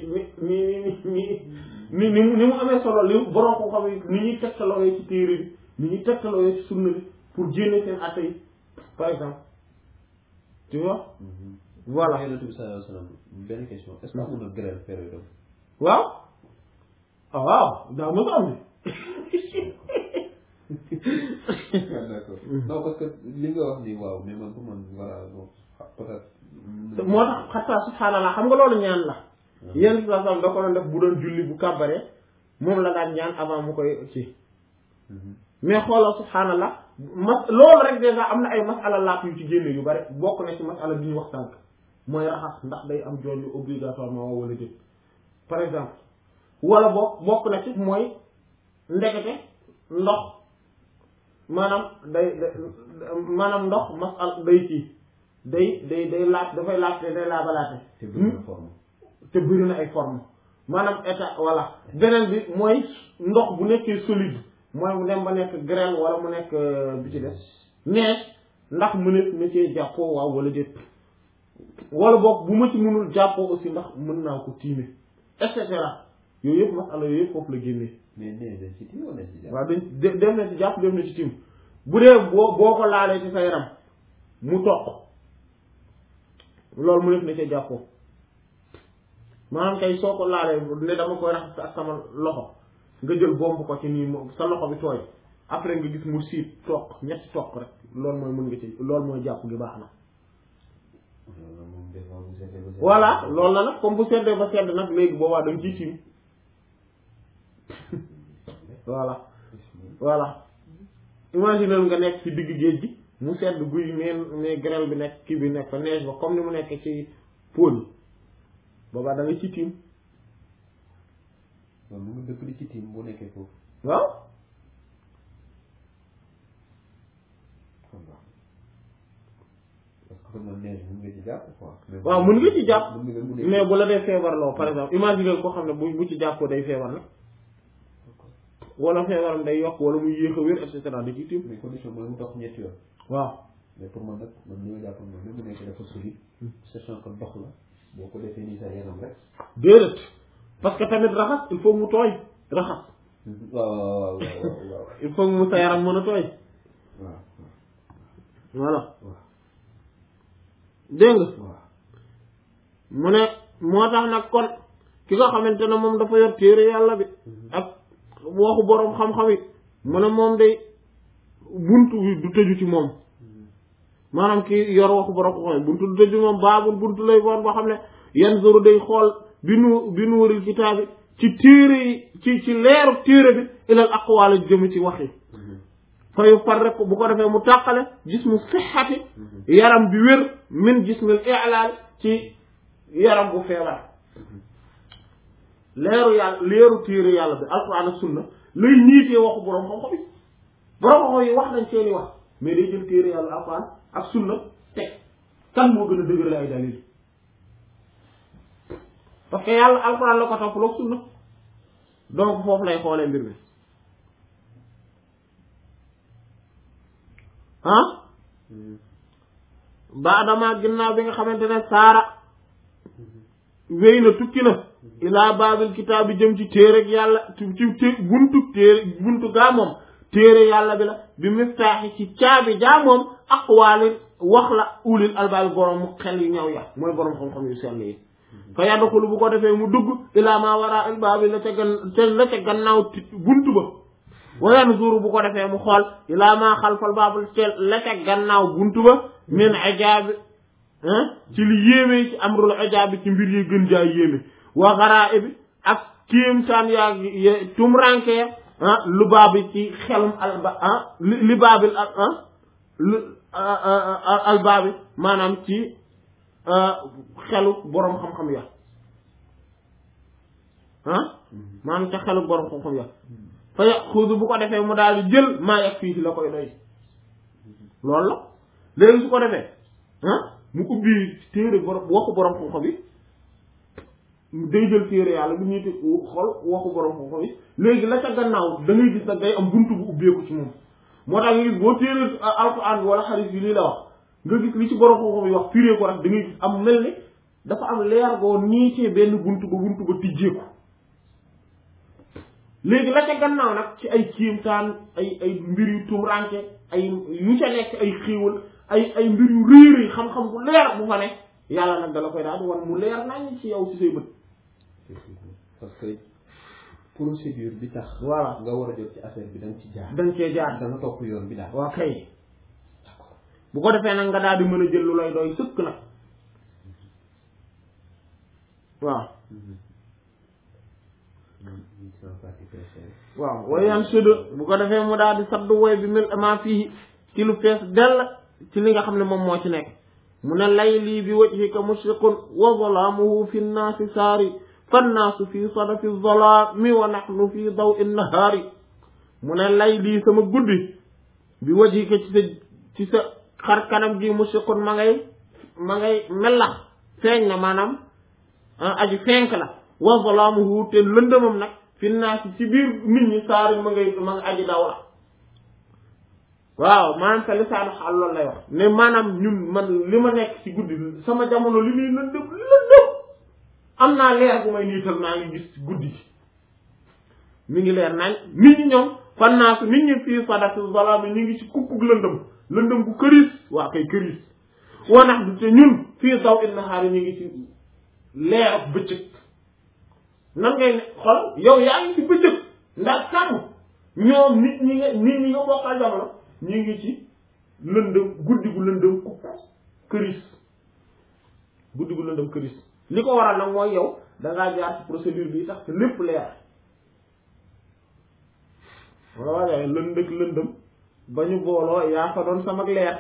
ni mu amee solo li borom xam-xam yi ni ñuy tegtaloo ci téere bi ni ñuy tegtaloo ci sunna bi pour génne seen atte yi par exemple tu vois. voilà. Yonent bi sallallahu alayhi wa sallam benn question est-ce que amoon na grève période am. waaw. ah waaw daa mos a am. d'accord non parce que li nga wax nii waaw mais man pour man voilà bon peut-être. moo tax xataa subhaanallah xam nga loolu ñaan la. yenn saa da ko doon def bu doon julli bu kàbbaree moom la daan ñaan avant mu koy ci. mais xoolal subhaanallah loolu rek déjà am na ay masala laat yu ci génne yu bari bokk na ci masala bi ñu wax tànk mooy raxas ndax day am jooju obligatoirement wala déet par exemple wala bokk na ci mooy ndekete ndox maanaam maanaam ndox masal day kii day laat dafay laat te day laabalaate te bëri na ay forme maanaam état voilà beneen bi mooy ndox bu nekkee solide mooy mu dem ba nekk grêle wala mu nekk bi ci des neige ndax mu nekk na cee jàppoo waaw wala déet wala boog bu ma ci mënul jàppoo aussi ndax mën naa ko tiime et cetera yooyu yëpp masala yooyu yëpp foofu la génnee. mais nee dañ ci tiim wala ci jàpp. waaw dem na ci jàpp dem na ci tiim bu dee boo ko laalee ci sa yaram mu toq loolu mu nekk na cee jàppoo maanaam kay soo ko laalee ne dama koy raxas ak sama loxo. nga jël bomb ko ci nii sa loxo bi tooy après nga gis mu siit toq ñetti toq rek loolu mooy mën nga ci loolu mooy jàpp gi baax na. voilà loolu la nag comme bu seddee ba sedd nag léegi boobaa da nga ciy tiim voilà imaginer nga nekk ci digg géej gi mu sedd guy mais grêle bi nekk kii bi nekk fa neige ba comme ni mu nekk ci pôle yi boobaa da nga ciy tiim. waaw mu ngi dëkk di ci tiim boo nekkee foofu. waaw. parce que man neige mën nga ci jàpp quoi. waaw mën nga ci jàpp mais bu la dee feebarloo par exemple imaginer koo xam ne bu ci jàppoo day feebar nag wala feebaram day yokk wala muy yéex a wér et cetera da ciy tiim. mais condition mooy mu toog ñetti yoon. waaw. mais pour man nag man li ma jàpp mooy même bu nekkee dafa solide. sachant que ndox la boo ko defee nii sa yaram rek. déedéet. parce que tamit raxas il faut mu tooy raxas. waaw il faut mu sa yaram mën a tooy. waaw. voilà. dégg nga. waaw. mu ne moo tax nag kon ki nga xamante ne moom dafa yor téere yàlla bi. ak waxu boroom xam-xam yi. mu ne moom day buntu bi du tëju ci moom. maanaam ki yor waxu boroom xam-xam yi buntu du tëju ci moom baabul buntu lay boon boo xam ne yan zoru day xool. bi nuuril kitaabi ci téere yi ci leeru téere bi ilal aqwaal jëm ci wax yi fa yufarriq bu ko defee mu tàqale jismu sihhati yaram bi wér min jismil i'laal ci yaram bu feebar leeru téere yàlla bi alquran ak sunna lay niitee waxu boroom xam-xam yi boroom xam-xam yi wax nañ seeni wax mais day jël téere yàlla alquran ak sunna teg kan moo gën a dëgër ay dalil parce que yàlla alxuraan la ko toppaloo sunna donc foofu lay xoolee mbir mi baadama ginnaaw bi nga xamante ne saara wéy na tukki na ilaa baabil kitaab bi jëm ci téere yàlla ci buntu gaa moom téere yàlla bi la bi miftaaxi ci caabi jaa moom aqwaali wax la ulil albaab borom mu xel yu ñaw ya mooy borom xam-xam yu sell yi fa yadxulu bu ko defee mu dugg ilaa maa waraa al baabi la ca gannaaw buntu ba wa yanzuru bu ko defee mu xool ilaa maa xalfal baabu la ca gannaaw buntu ba min ajaabi ci li yéeme ci amrul ajaabi ci mbir yi gën jaay yéeme wa garaa'ibi ak kéemtaan yaa tumranke lu baabi ci xelum li baabil albaabi maanaam ci xelu boroom xam-xam ya maanaam ca xelu boroom xam-xam ya fa yaxudu bu ko defee mu daal di jël maa yag fii la koy doy loolu la léegi su ko defee mu ubbi téere borom waxu boroom xam-xam yi day jël téere yàlla bi ñuy xool waxu borom xam-xam yi léegi la ca gannaaw da ngay gis nag day am buntu bu ubbeeku ci moom moo tax nga gis boo téere alquran wala xaris yi lii la wax nga gis li ci borom xam-xam yi wax firee ko rek da ngay gis am mel ni dafa am leer goo niitee benn buntu ba tijjeeku léegi la ca gannaaw nag ci ay kiimtaan ay mbir yu tumranke ay yu ca nekk ay xéewal ay mbir yu réer yi xam-xam bu leer bu fa ne yàlla nag dala koy daal di wan mu leer nañ ci yow ci say bët parce que procédure bi tax voilà nga war a jot ci affaire bi dañ ci jaar dañ cee jaar danga topp yoon bi daal waa kay bu ko defee nag nga daal di mën a jël lu lay doy sëkk nag waaw waaw wayan sud bu ko defee mu daal di saddu woy bi mel ma fii ci lu fees dell ci li nga xam ne moom moo ci nekk mu ne lay lii bi wajhika mushriqun wa zalaamuhu fi nnaasi saari fannaasu fi sadafi zalaami wa nahnu fi dawi nahaari mu ne lay lii sama guddi bi wajhika ci sa xar kanam gi mushriqun ma ngay melax feeñ na maanaam aji fenk la wa zalaamuhu te lëndëmam nag fi nnaasi ci biir nit ñi saari ma nga aji daw la waaw maanaam sa lisaanu xaal loolu lay wax ne maanaam ñun man li ma nekk ci guddi sama jamono li muy lëndëm am naa leer bu may niital maa ngi gis guddi gi mi ngi leer nañ nit ñi ñoom fan naa su nit ñi fii sadati zalaam ñu ngi ci kukkug lëndëm bu këriis waa kay këriis wanax du te ñun fii daw in nahaari ñu ngi ci leer ak bëccëg nan ngay ne xol yow yaa ngi ci bëccëg ndax sàmm ñoom nit ñi nga bokkal jamono ñu ngi ci lëndëm guddi gu lëndëm kukk këris guddi gu lëndëm këris li ko waral nag mooy yow dangaa jaar ci procédure bi tax te lépp leer wala waaye lëndëm ba ñu booloo yaa fa doon sama leer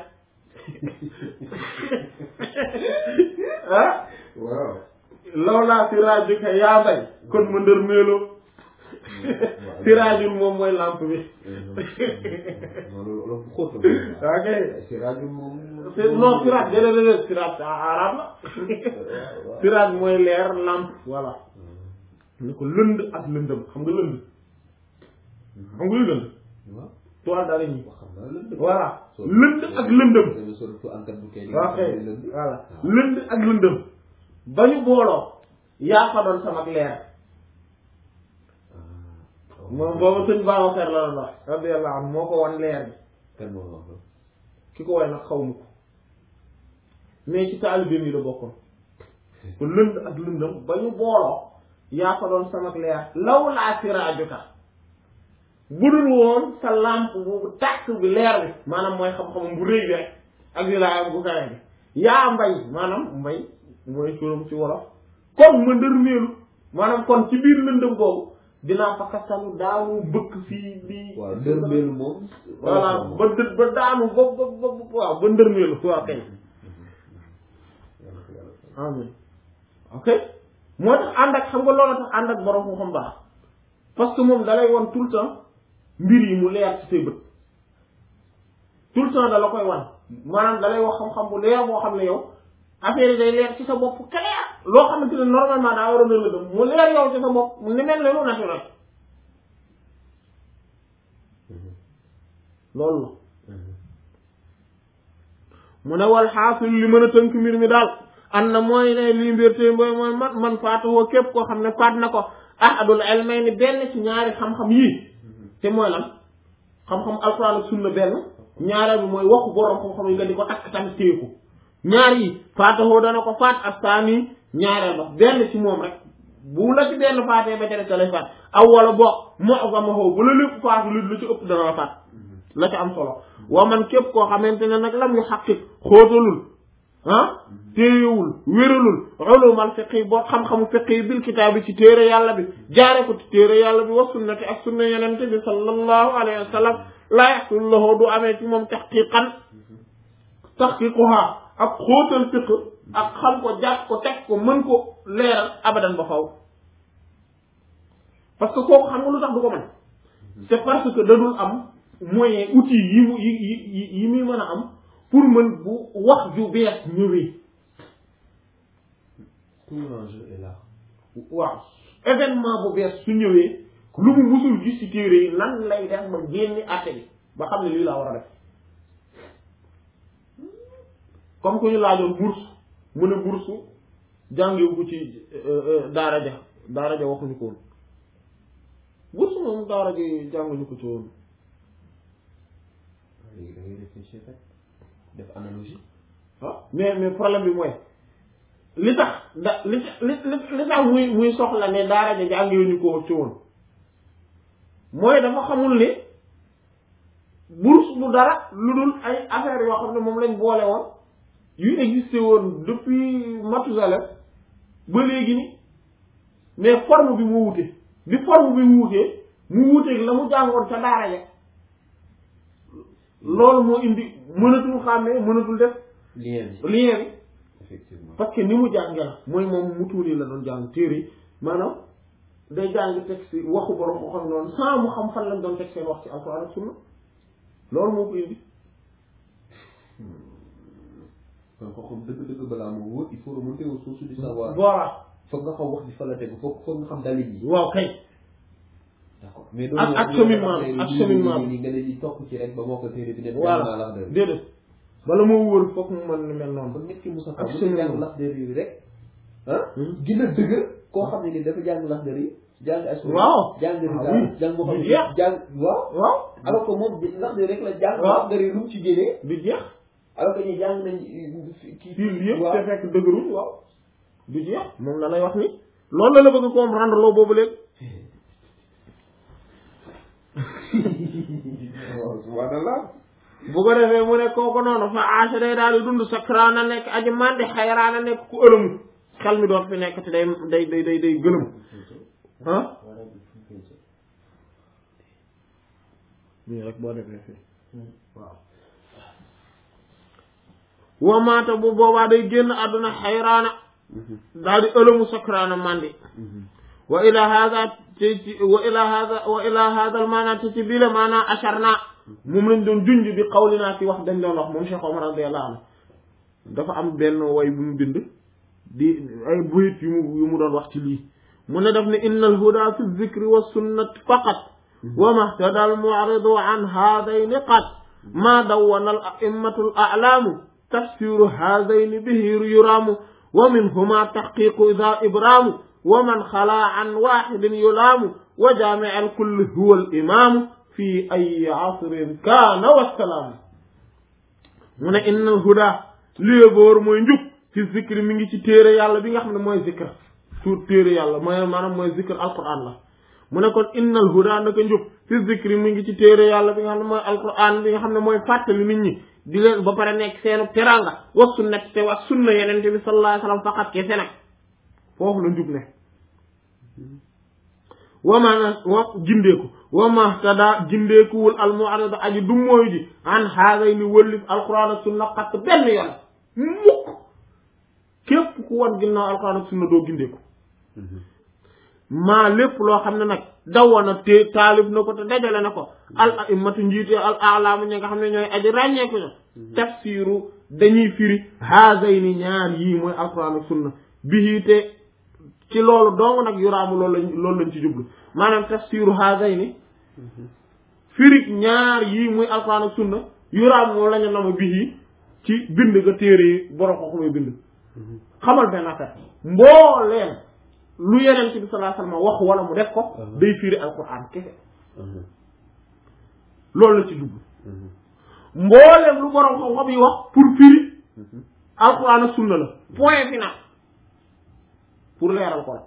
ah waaw law laa sirajuka yaa bay kon ma ndër meeloo siraajul moom mooy lampe bi loolu xóot la ok siraajul moom non siraaj déedéet siraaj arab la siraaj mooy leer lampe voilà ni ko lënd ak lëndëm xam nga lënd xam nga luy lënd toile d'araignée voilà lënd ak lëndëm ok voilà lënd ak lëndëm ba ñu booloo yaa fa doon sama leer moom boobu sëñ Babacar la doon wax radiyallahu anhu moo ko wan leer bi kan moo wax ki ko way nag xaw ma ko mais ci taalibeem yi la bokkoon ko lënd ak lëndëm ba ñu booloo yaa fa doon sama leer law laa siraajuka budul woon sa lampe bu tàkk bi leer bi maanaam mooy xam-xamam bu rëy bi rek ak wilaayam bu kawe bi yaa mbay maanaam mbay mooy turam ci wolof kon ma ndërmeelu maanaam kon ci biir lëndëm boobu dinaa fa kastalu daanu bëkk fii lii waaw ndërmeelu moom voilà ba daanu ba waaw ba ndërmeelu waaw kay amin ok moo tax ànd ak xam nga loolu tax ànd ak borom xam baax parce que moom dalay won tout le temps mbir yi mu leer ci say bët tout le temps da la koy wan maanaam dalay wax xam-xam bu leer boo xam ne yow affaire yi day leer ci sa bopp clair loo xamante ne normalement daa war a mel ne mu leer yow ci sa bopp ni mel ne lu naturel loolu la mu ne wal xaasil li mën a tënk mbir mi daal an na mooy ne lii mbir te mooy man faatawoo képp koo xam ne faat na ko ahadul ilmayni benn ci ñaari xam-xam yii te mooy lan xam-xam alquran ak sunna benn ñaareel bi mooy waxu boroom xam-xam yi nga di ko takk tamit téeku ñaar yi faatawoo dana ko faat astaani ñaareel ba benn ci moom rek bu la ci benn faatee ba ca def lay faat aw wala boog mu'zamahu bu la lépp faatu lu ci ëpp dana la faat la ca am solo wa man képp koo xamante ne nag lam yu xaqiq xóotalul téyewul wéralul ulumal fiqi boo xam-xamu fiqi bil kitaab bi ci téere yàlla bi jaare ko ci téere yàlla bi wa sunnati ak sunna yenente bi sallallahu alayhi wa sallam laa yaxsul lahu du amee ci moom taxqiquha ak xóotal fiq ak xam ko jàpp ko teg ko mën ko leeral abadan ba faw parce que kooku xam nga lu tax du ko mën c'est parce que dadul am moyen outil yi muy mën a am pour mën bu wax ju bees ñëwee tout l'enjeu est là waaw événement bu bees su ñëwee lu mu musul gis ci téere yi nan lay def ba génni àtte bi ba xam ne lii laa war a def comme que ñu laajoon bourse mu ne bourse jàngewu ko ci daara ja waxuñu ko woon bourse moom daara ji jànguñu ko ci woon léegi da ngay réfléchir rek def analogie ah mais problème bi mooy li tax li tax muy soxla ne daara ja jàngewuñu ko ci woon mooy dafa xamul ne bourse bu dara lu dul ay affaires yoo xam ne moom lañ boole woon yu existé woon depuis Mathusalem ba léegi ni mais forme bi mu wute bi forme bi mu wutee mu wuteeg la mu jàngoon ca daara ja loolu moo indi mënatul xàmmee mënatul def lien bi effectivement parce que ni mu jànge la mooy moom mu tuuli la doon jàng téere yi maanaam day jàng texte waxu borom ko xam noonu sans mu xam fan lañ doon teg seen wax ci alxuraan ak sunna loolu moo ko indi kon ko xam dëgg-dëgg balaa moo wóor il faut remonter aux sources du savoir voilà foog nga xam wax ji fa la tegu foog nga xam dalil yi waaw kay d'accord mais ak cheminement bi nga ne di topp ci rek ba moo ko téere bi dem voilà Laxdari déedéet bala moo wóor foog mu mën mel noonu kon nit ki Moussa Fall ak bu jàng Laxdari bi rek gën a dëgër koo xam ne ni dafa jàng Laxdari jàng assuré waaw jàng risaal jàng moo xam ne jeex jàng waaw alors que moom Laxdari rek la jàng waaw Laxdari lu mu ci génnee du jeex alors que ñu jàng nañ kii fii yëpp te fekk dëgërul waaw du jeex moom la lay wax ni loolu la bëgg comprendre loo boobu léegi subhanallah bu ko defee mu ne kooku noonu fa aasa day daal di dund sakraana nekk aji mandi xayraana nekk ku ëlëmu xel mi doot fi nekk te day gëlëm ah nii rek boo defee fii waaw wamaata bu boobaa day génn àdduna xayraana daal di ëlëmu sakraana mandi wa ila hada al maana te ci bile maana acharna moom lañ doon junj bi xawlinaa ci wax dañ doon wax moom Cheikh Omar radiyallahu anhu dafa am benn way bu mu bind di ay bayit yu mu doon wax ci lii mu ne daf ne inna al huda fi dhikri wa sunnati faqat wa mahtada al mu'ridu an hadayni qad ma dawwana al a'immatu al a'lamu tafsiru hadayni bihi yuramu wa minhuma tahqiqu idha ibramu wa man xala an waxidin yulaamu wa jaami al kulli huwa al imaamu fii ay asrin kaana wassalaamu mu ne inna al huda li boor mooy njub fi zikri mi ngi ci téere yàlla bi nga xam ne mooy zikr suur téere yàlla mooy maanaam mooy zikr alquran la mu ne kon inna al huda naka njub fi zikri mi ngi ci téere yàlla bi nga xam ne mooy alquran bi nga xam ne mooy fàttali nit ñi di leen ba pare nekk seenu teranga wa sunnat te wax sunna yenente bi sallallahu alayhi wa sallam faqat kese nag foofu la njub ne wamaana wa gindeeku wama tada gindeekuwul almu'arrid aji du mooy ji an haagay ni wëllif alquran ak sunna xatt benn yoon mukk képp ku wan ginnaaw alquran ak sunna doo gindeeku maa lépp loo xam ne nag dawana te taalib na ko te dajale na ko al a'immatu njiite al a'lamu ñi nga xam ne ñooy aji ràññeeku ño tafsiru dañuy firi haagay ni ñaar yii mooy alquran ak sunna bihi te ci loolu dong nag yuraamu loolu lañ ci jublu maanaam tafsiru haadayni firig ñaar yii muy alquran ak sunna yuraamu moom lañu nama bii ci bind nga téere yi borom ko xamay bind xamal benn affaire mbooleem lu yeneen bi sallallahu alayhi wasallam wax wala mu def ko day firi alquran kese loolu la ci jublu mbooleem lu borom ko xam yi wax pour firi alquran ak sunna la point final pour leeral ko la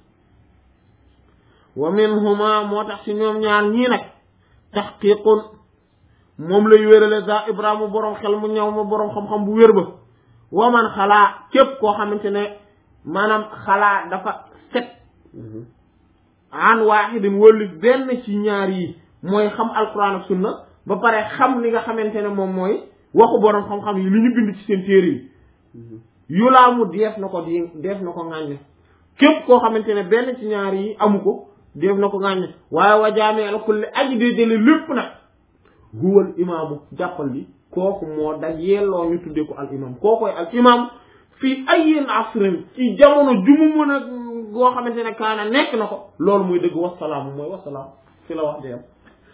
wa minhuma moo tax ci ñoom ñaar ñii nag tahqiqun moom lay wérale za ibrahima boroom xel mu ñëw ma boroom xam-xam bu wér ba wa man xalaa képp koo xamante ne maanaam xalaa dafa set an waahidin wëllu benn ci ñaar yi mooy xam alquran ak sunna ba pare xam li nga xamante ne moom mooy waxu boroom xam-xam yi li ñu bind ci seen téere yi yulaamu def na ko ŋàññe képp koo xamante ne benn ci ñaar yi amu ko def na ko ŋàññe waaye wa jaami al kulli aji dee jële lépp nag huwal imaamu jàppal bi kooku moo da yelloo ñu tuddee ko al imam kookoy al imam fii ayyin asrin ci jamono ju mu mën a goo xamante ne kaana nekk na ko loolu muy dëgg wasalaam mooy wasalaam ci la wax di yam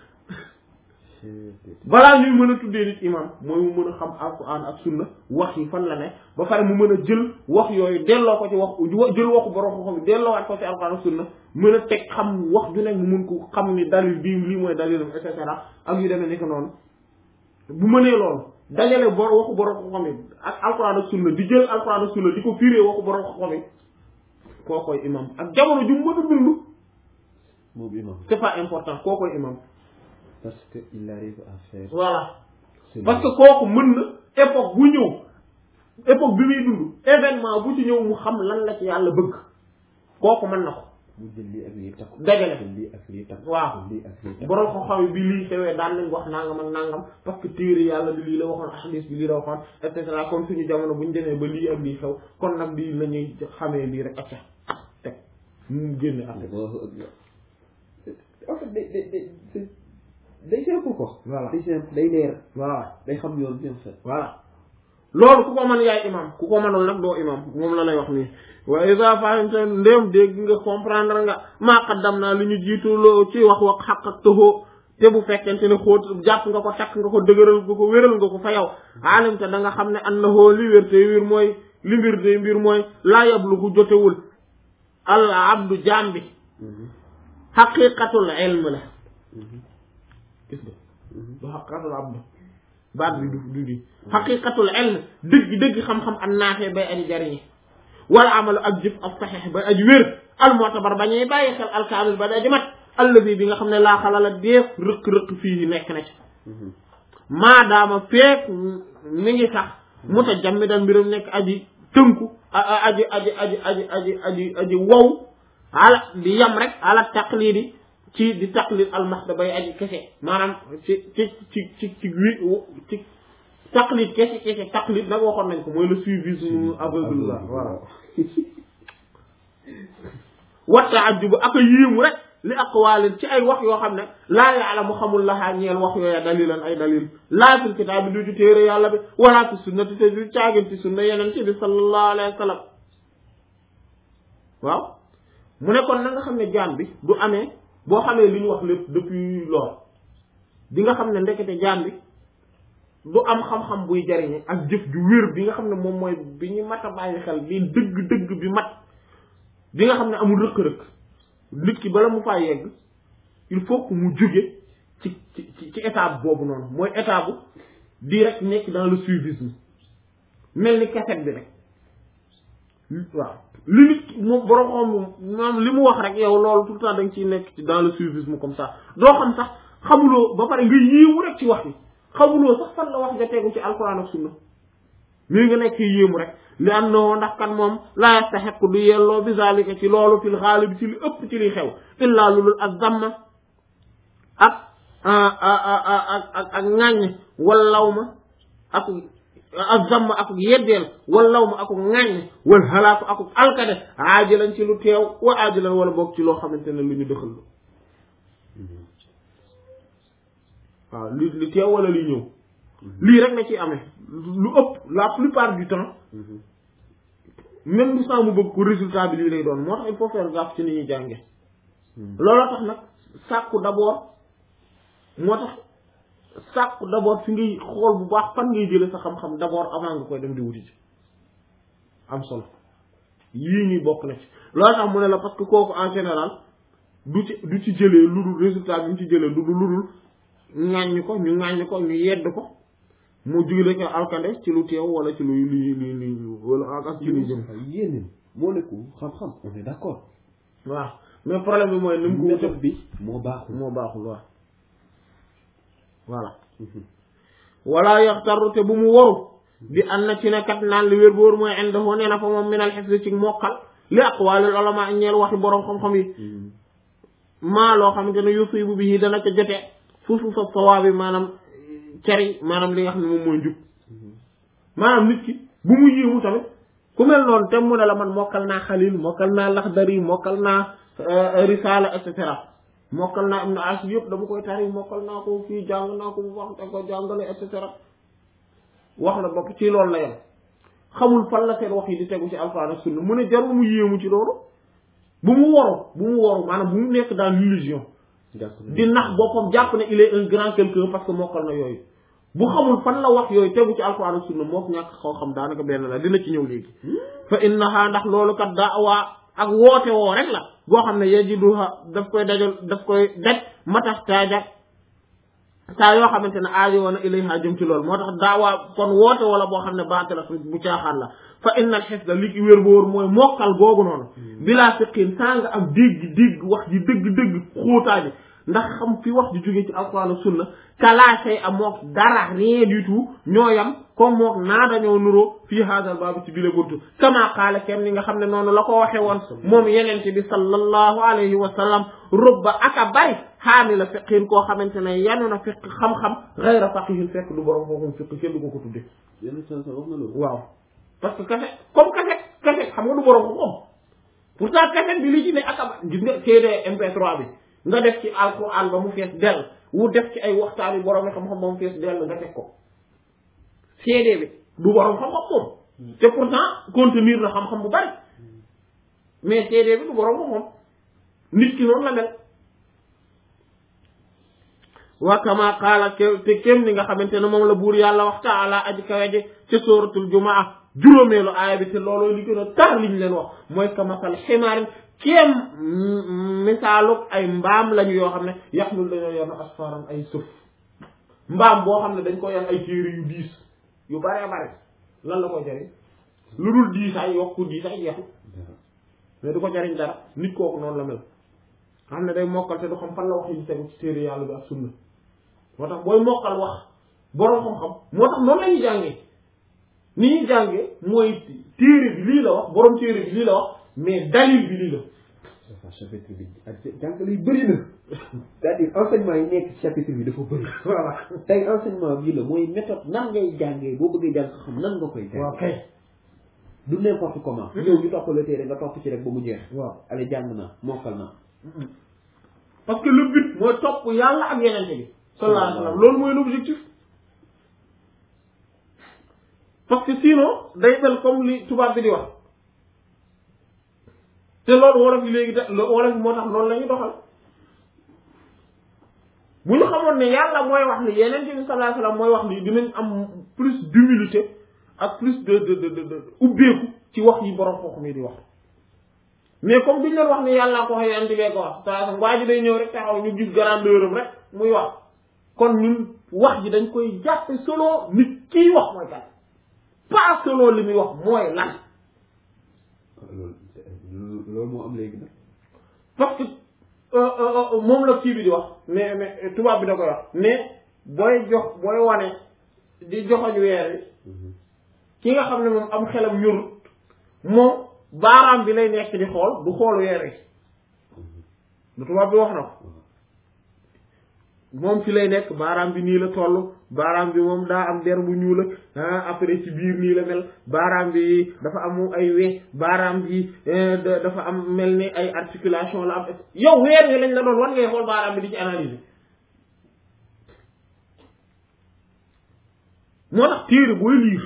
balaa ñuy mën a tuddee nit imam mooy mu mën a xam alquran ak sunna wax yi fan la ne ba pare mu mën a jël wax yooyu delloo ko ci wax jël waxu borom xam delloowaat ko ci alquran ak sunna mën a teg xam wax ju nekk mu mën ko xam ni dalil bii lii mooy dalilam et cetera ak yu demee nekk noonu bu mënee loolu dajale waxu borom xam ak alquran ak sunna di jël alquran ak sunna di ko firé waxu borom xam koo koy imam ak jamono ju mën a dund moom imam c'est pas important koo koy imam parce que il arrive à faire voilà parce que kooku mën na époque bu ñëw époque bi muy dund événement bu ci ñëw mu xam lan la ci yàlla bëgg kooku mën na ko mu jël lii ak lii takk dajale lii ak lii takk waaw lii ak lii takk borom xam-xam bi lii xewee daan nañ wax nangam ak nangam parce que téere yàlla bi lii la waxoon hadith bi lii la waxoon et cetera kon suñu jamono buñ demee ba lii ak lii xew kon nag lii la ñuy xamee lii rek acca teg mu génne affaire en fait day simple ko voilà day simple day leer voilà day xam yoon bien fait voilà loolu ku ko mën yaay imam ku ko mënul nag doo imam moom la lay wax nii wa iza fahimta ndéem dégg nga comprendre nga maa qaddam naa li ñu jiituloo ci wax xaq ak tëxoo te bu fekkente ne xóot jàpp nga ko takk nga ko dëgëral nga ko wéral nga ko fa yow alimte da nga xam ne annahu li wér te wér mooy li mbir de mbir mooy laa yablugu jotewul al abdu jaam bi xaqiqatul ilm la gis nga du xaqiqatul abdu baat bi du di xaqiqatul ilm dëgg xam-xam an naafee bay aji jariñi wala amalu ak jëf ak saxeex bay aji wér al mu'tabar bañuy bàyyi xel alkaamil ba aji mat allazi bi nga xam ne laa xalala deef rëq-rëq fii nekk na ci maadaama feek mi ngi sax mutajammidan mbiram nekk aji tënku aji wow ala di yam rek ala taqlidi ci di taqlid almaxda bay aji kese maanaam ci taqlid kese taqlid nag waxoon nañ ko mooy le suivisme aveugle la voilà watta ajjubu ak a yéemu rek li aqwaalin ci ay wax yoo xam ne laa ya'lamu xamul lahaa ñeel wax yooya dalilan ay dalil laa fil kitaab bi du ci téere yàlla bi wala fi sunnati te du caagin ci sunna yeneen ci bi sallallahu alayhi wa sallam waaw mu ne kon na nga xam ne jaam bi du amee boo xamee li ñu wax lépp depuis lool di nga xam ne ndekete jaam bi du am xam-xam buy jariñe ak jëf ju wér bi nga xam ne moom mooy bi ñu mat a bàyyi xel bi dëgg bi mat bi nga xam ne amul rëkk-rëkk nit ki bala mu faa yegg il faut que mu jóge ci étape boobu noonu mooy étape bu di rek nekk dans le suivisme mel ni cassette bi rek waaw li nit moom borom xam moom li mu wax rek yow loolu tout le temps da nga ciy nekk ci dans le suivisme comme ça doo xam sax xamuloo ba pare nga yéemu rek ci wax yi xamuloo sax fan la wax nga tegu ci alquran ak sunna mii nga nekk yéemu rek li am na ndax kan moom laa yastaxiqu du yelloo bi zalika ci loolu fil xaalib ci li ëpp ci li xew illaa lulul ak zamma ak ŋàññ wallaw ma ak zamma ak yeddeel wallaw ma ak ŋàññ wal halaaku ak alkade aajilan ci lu teew wa aajilan wala boog ci loo xamante ne lu ñu dëxal waaw li teew wala li ñëw lii rek na ci amee lu ëpp la plupart du temps même bu saa mu bëgg ko résultat bi lii lay doon moo tax il faut faire gaffe ci ni ñuy jànge looloo tax nag sàkku d'abord moo tax sàkku d'abord fi ngay xool bu baax fan ngay jële sa xam-xam d'abord avant nga koy dem di wuti ci am solo yii ñuy bokk na ci loolu tax mu ne la parce que kooku en général du ci jëlee lu dul résultat bi mu ci jëlee lu dul ŋàññ ko ñu yedd ko mu jugale ko alkande ci lu teew wala ci lu li wala ak ci lu jëm yéen moo nekku xam-xam on est d'accord waaw mais problème bi mooy ni mu ko méthode bi moo baaxul waaw voilà wala yaxtaru te bu mu waru bi an na ci ne kat naan li wér boor mooy indahu nee na fa moom minal hifz ci mokkal li aqwalil ulama ñeel waxi boroom xam-xam yi maa loo xamante ne yusibu bihi dana ca jote fuufu fa sawaabi maanaam cari maanaam li nga xam ne moom mooy njub maanaam nit ki bu mu yéemu tamit ku mel noonu te mu ne la man mokkal naa xalil mokkal naa laxdari mokkal naa risala et cetera mokkal naa am na as yëpp dama koy tari mokkal naa ko fii jàng naa ko bu wax da ko jàngale et cetera wax la bopp ci loolu la yem xamul fan la seen wax yi di tegu ci alxuraan ak sunna mu ne jarul mu yéemu ci loolu bu mu woru maanaam bu mu nekk dans l'illusion di nax boppam jàpp ne il est un grand quelqu'un parce que mokkal na yooyu bu xamul fan la wax yooyu tegu ci alquran ak sunna moo ko ñàkk xaw xam daanaka benn la dina ci ñëw léegi fa innaha ndax loolu kat da'wa ak woote woo rek la boo xam ne yajiduha daf koy daj matax taaja saa yoo xamante ne aajo woon na ilayha jëm ci loolu moo tax da'wa kon woote wala boo xam ne baate la bu caaxaan la fa innal xifda li ki wér ba wóor mooy mokkal googu noonu bilaa fiqin saa nga am dégg wax ji dëgg xóotaaji ndax xam fi wax ji jógee ci alquran ak sunna kalaasey a mook dara rien du tout ñooyam comme mook naa dañoo nuroo fii haadal baabu ci bile buntu kama qaala kenn ni nga xam ne noonu la ko waxe woon moom yenente bi sallallahu alayhi wa sallam rubba aka bari xaami la fiqin koo xamante ne yanu na fiq xam-xam gayra faqihin fekk du borom foofu fiq kenn du ko tudde waaw parce que kaset xam nga du borom xam-xam pourtant kaset bi li ci ne aka gis nga CD MP3 bi nga def ci alquran ba mu fees dell wu def ci ay waxtaan yu borom xam-xam ba mu fees dell nga teg ko CD bi du borom xam-xam moom te pourtant contenir na xam-xam bu bari mais CD bi du borom xam-xam nit ki noonu la mel wa kama qaala te kem ni nga xamante ne moom la buur yàlla wax taala aji kaweje ca suratul jumaa juróomeelu aaya bi te looloo li gën a tar liñ leen wax mooy kamasal ximaarin kéem misaalug ay mbaam lañu yoo xam ne yaxmul dañoo yor asfaran ay sëf mbaam boo xam ne dañ ko yor ay téere yu diis yu bare bare lan la koy jariñ lu dul diisaay yokku diisaay jeexu mais du ko jariñ dara nit kooku noonu la mel xam ne day mokkal te du xam fan la wax yi tegu ci téere yàlla bi ak sunna moo tax booy mokkal wax boroom xam-xam moo tax noonu la ñuy jàngee ni ñuy jàngee mooy téere bi lii la wax boroom téere bi lii la wax mais dalil bi lii la. chapitre bi ak jàngale yu bëri na c'est-à-dire enseignement yi nekk chapitre bi dafa bëri. voilà tey enseignement bii la mooy méthode nan ngay jàngee boo bëggee jàng xam nan nga koy. waaw kay. du n'importe comment. yow ñu topp la téere nga topp ci rek ba mu jeex. waaw allez jàng naa mokkal naa. parce que le but mooy topp yàlla ak yenente bi. sallallahu alayhi wa sallam loolu mooy l'objectif. parce que sinon day mel comme li tubaab bi di wax. te loolu wolof yi léegi wolof yi moo tax noonu la ñuy doxal bu ñu xamoon ne yàlla mooy wax ni yeneen bi sallallahu alayhi wasallam mooy wax ni dinañ am plus d'humilité ak plus de ubbeeku ci wax yi borom xoox mi di wax mais comme duñ leen wax ni yàllaa ko wax yeneen bee ko wax saa waa ji day ñëw rek taxaw ñu gis grandeur am rek muy wax kon ñun wax ji dañ koy jàppe selon nit kiy wax mooy kan pas selon li muy wax mooy lan loolu moo am léegi nag parce que moom la kii bi di wax mais tubaab bi da koy wax mais booy wane di joxoñ weer wi ki nga xam ne moom am xelam ñurut moom baaraam bi lay nekk di xool du xool weer wi lu tubaab bi wax na ko moom fi lay nekk baaraam bi nii la toll baaraam bi moom daa am der bu ñuul ak après ci biir nii la mel baaraam bi dafa am ay we baaraam bi dafa am mel ni ay articulation la am yow weer wi lañ la doon war ngay xool baaraam bi di ci analyser moo tax téere booy liir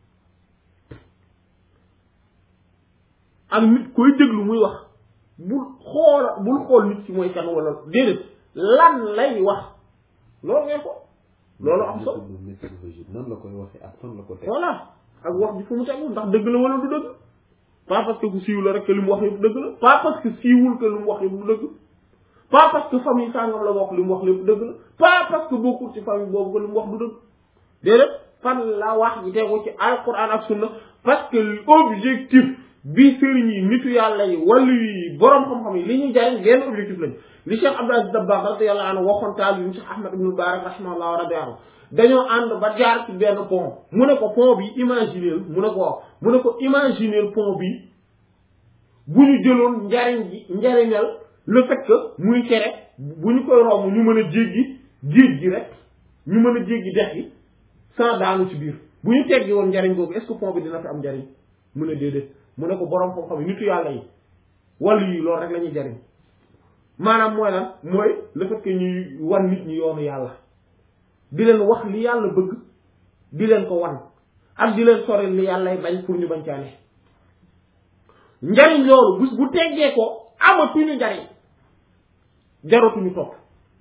ak nit koy déglu muy wax bul xool nit ci mooy kan wala déedéet lan lay wax loolu ngay ko loolu am solo nan la koy waxee ak fan la ko teg voilà ak wax bi fu mu tegu ndax dëgg la wala du dëgg pas parce que ku siiw la rek que li mu wax yëpp dëgg la pas parce que siiwul que li mu wax yëpp du dëgg pas parce que famille sàngam la bokk li mu wax lépp dëgg la pas parce que bokkul ci famille boobu que li mu wax du dëgg déedéet fan la wax ji tegu ci alquran ak sunna parce que objectif bi sëriñ yi nitu yàlla yi wàllu yi borom xam-xam yi li ñuy jariñ benn objectif lañ li Cheikh Abdou Aziz Dabakh radiyallahu anhu waxoon taal yi Cheikh Ahmad ibn Mubarak rahimahullah wa radiyallahu dañoo ànd ba jaar ci benn pont mu ne ko pont bi imaginer mu ne ko imaginer pont bi bu ñu jëloon njariñal le fait que muy tere bu ñu koy romb ñu mën a jéggi géej gi rek ñu mën a jéggi dex gi sans daanu ci biir bu ñu teggi woon njariñ googu est-ce que pont bi dina fi am njariñ mu ne déedéet mu ne ko borom xam-xam yi nitu yàlla yi wàllu yi loolu rek la ñuy jariñ maanaam mooy lan mooy le fait que ñuy wan nit ñi yoonu yàlla di leen wax li yàlla bëgg di leen ko wan ak di leen soril li yàllay bañ pour ñu bañ caane njariñ loolu bu teggee ko amatuñu njariñ jaratuñu topp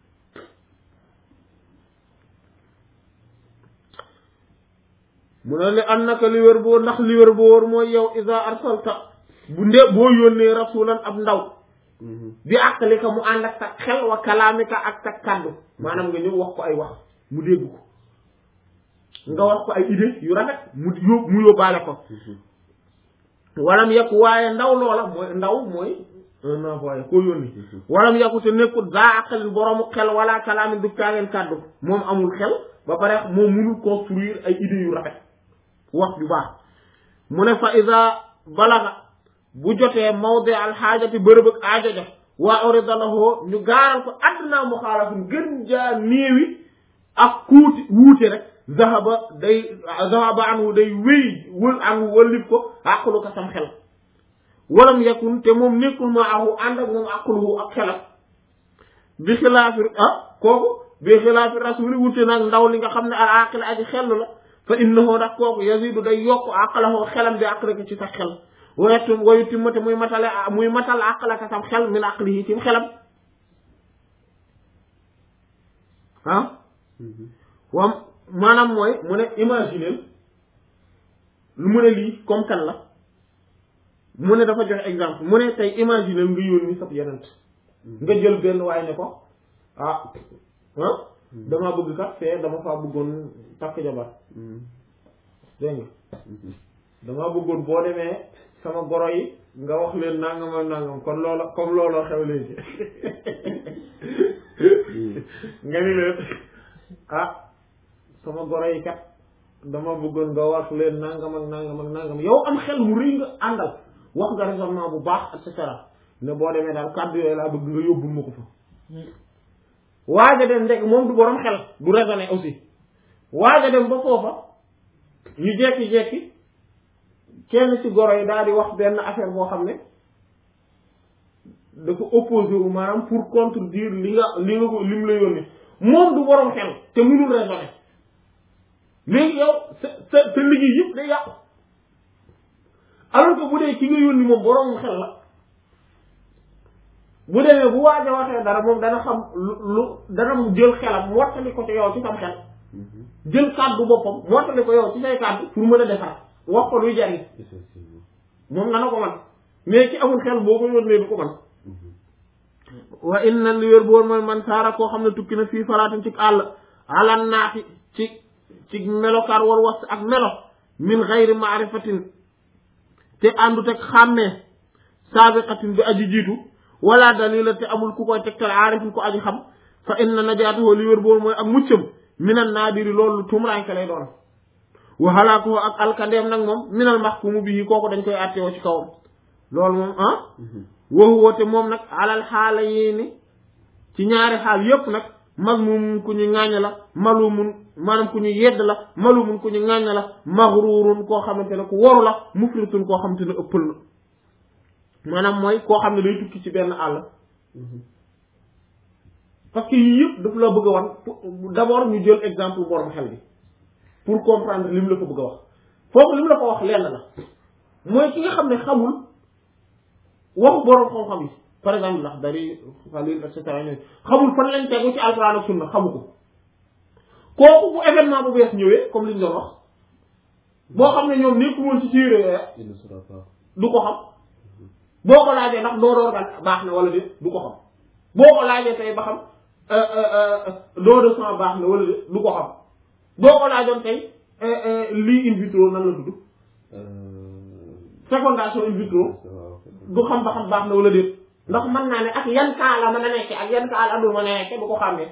mu ne li annaka li wér boo ndax li wér boo wóor mooy yow iza arsalta bu ndee boo yónnee rasulan ab ndaw bi aqlika mu ànd ak sa xel wa kalaamika ak sa kàddu maanaam nga ñëw wax ko ay wax mu dégg ko nga wax ko ay idée yu rafet mu yóbbaale ko walam yàqu waaye ndaw loola mooy un envoyé koo yónni walam yàqu te nekkul daa aqalin boroomu xel wala kalaamin du caageen kàddu moom amul xel ba pare moom mënul construire ay idées yu rafet wax ju baax mu ne fa iza balaga bu jotee mawdi al xaajati bërëb ak aajo ja waa urida lahu ñu gaaral ko adna muxaalafin gën jaa néewi ak wuute rek zahaba anhu day wéy wël anhu wëllif ko àqlu ko sam xel walam yakun te moom nekkul ma ahu ànd ak moom àqluhu ak xelam bi xilaafi kooku bi xilaafi rasuli wuute nag ndaw li nga xam ne al aqil aji xel la fa innahu ndax kooku yazidu day yokk aqlahu xelam bi aqlika ci sa xel wayu timmate muy matal aqlaka sam xel min aqlihi ci xelam wam maanaam mooy mu ne imaginer lu mu ne lii comme kan la mu ne dafa joxe exemple mu ne tey imaginer nga yónni sab yenent nga jël benn waaye ne ko damaa bëgg kat fee dama faa bëggoon takk jabar dégg nga damaa bëggoon boo demee sama goro yi nga wax leen nangam ak nangam kon loola comme looloo xew léegi nga ni leen sama goro yi kat dama bëggoon nga wax leen nangam ak nangam ak nangam yow am xel mu rëy nga àndal wax nga raisonnement bu baax et cetera ne boo demee daal kàddu yooyu laa bëgg nga yóbbul ma ko fa waaja dem ndek moom du borom xel du raisonner aussi waaja dem ba foofa ñu jekki-jekki kenn ci goro yi daal di wax benn affaire boo xam ne dafa opposé wu maanaam pour contredire li mu la yónni moom du borom xel te mënul raisonner léegi yow sa liggéey yëpp day yàqu alors que bu dee ki nga yónni moom borom xel la bu demee bu waaj a waxee dara moom dana xam dana mu jël xelam mottali ko ci yow ci sam xel jël kàddu boppam mottali ko yow ci say kàddu pour mën a defar wax ko luy jariñ moom dana ko man mais ci amul xel boo ko yónnee du ko man wa inna li wér boor mooy man saara koo xam ne tukki na fii faraatin ci àll alan naati ci melokaar war was ak melo min xayri maarifatin te àndut ak xàmmee saabiqatin bi aji jiitu wala dalila te amul ku koy tegtal aarifin ko aji xam fa inna najaatahu li wér boor mooy ak muccam minal naadiri loolu tumuraanke lay doon wa halaakuhu ak alkandeem nag moom minal mahkumu bihi kooku dañ koy àtteewoo ci kawam loolu moom waxu woote moom nag alal xaala yéeni ci ñaari xaal yépp nag mazmumun ku ñu ŋàññ la malumun maanaam ku ñu yedd la malumun ku ñu ŋàññ la maghrurun koo xamante ne ku waru la mufritun koo xamante ne ëppal la maanaam mooy koo xam ne day tukki ci benn àll parce que yii yëpp daf la bëgg a wan d'abord ñu jël exemple borom xel bi pour comprendre li mu la ko bëgg a wax foofu li mu la ko wax lenn la mooy ki nga xam ne xamul waxu borom xam-xam yi par exemple ndax dari Xalil et cetera ñooyu xamul fan lañ tegu ci alxuraan ak sunna xamu ko kooku bu événement bu bees ñëwee comme li ñu doon wax boo xam ne ñoom nekkul woon ci téere yooyu du ko xam boo ko laajee ndax doo baax na wala déet du ko xam boo ko laajee tey ba xam don de sang baax na wala déet du ko xam boo ko laajoon tey lii in vitro nan la tudd fécondation in vitro du xam ba xam baax na wala déet ndax mën naa ne ak yan kaa la mën a nekke ak yan kaa la amul mën a nekke du ko xàmmee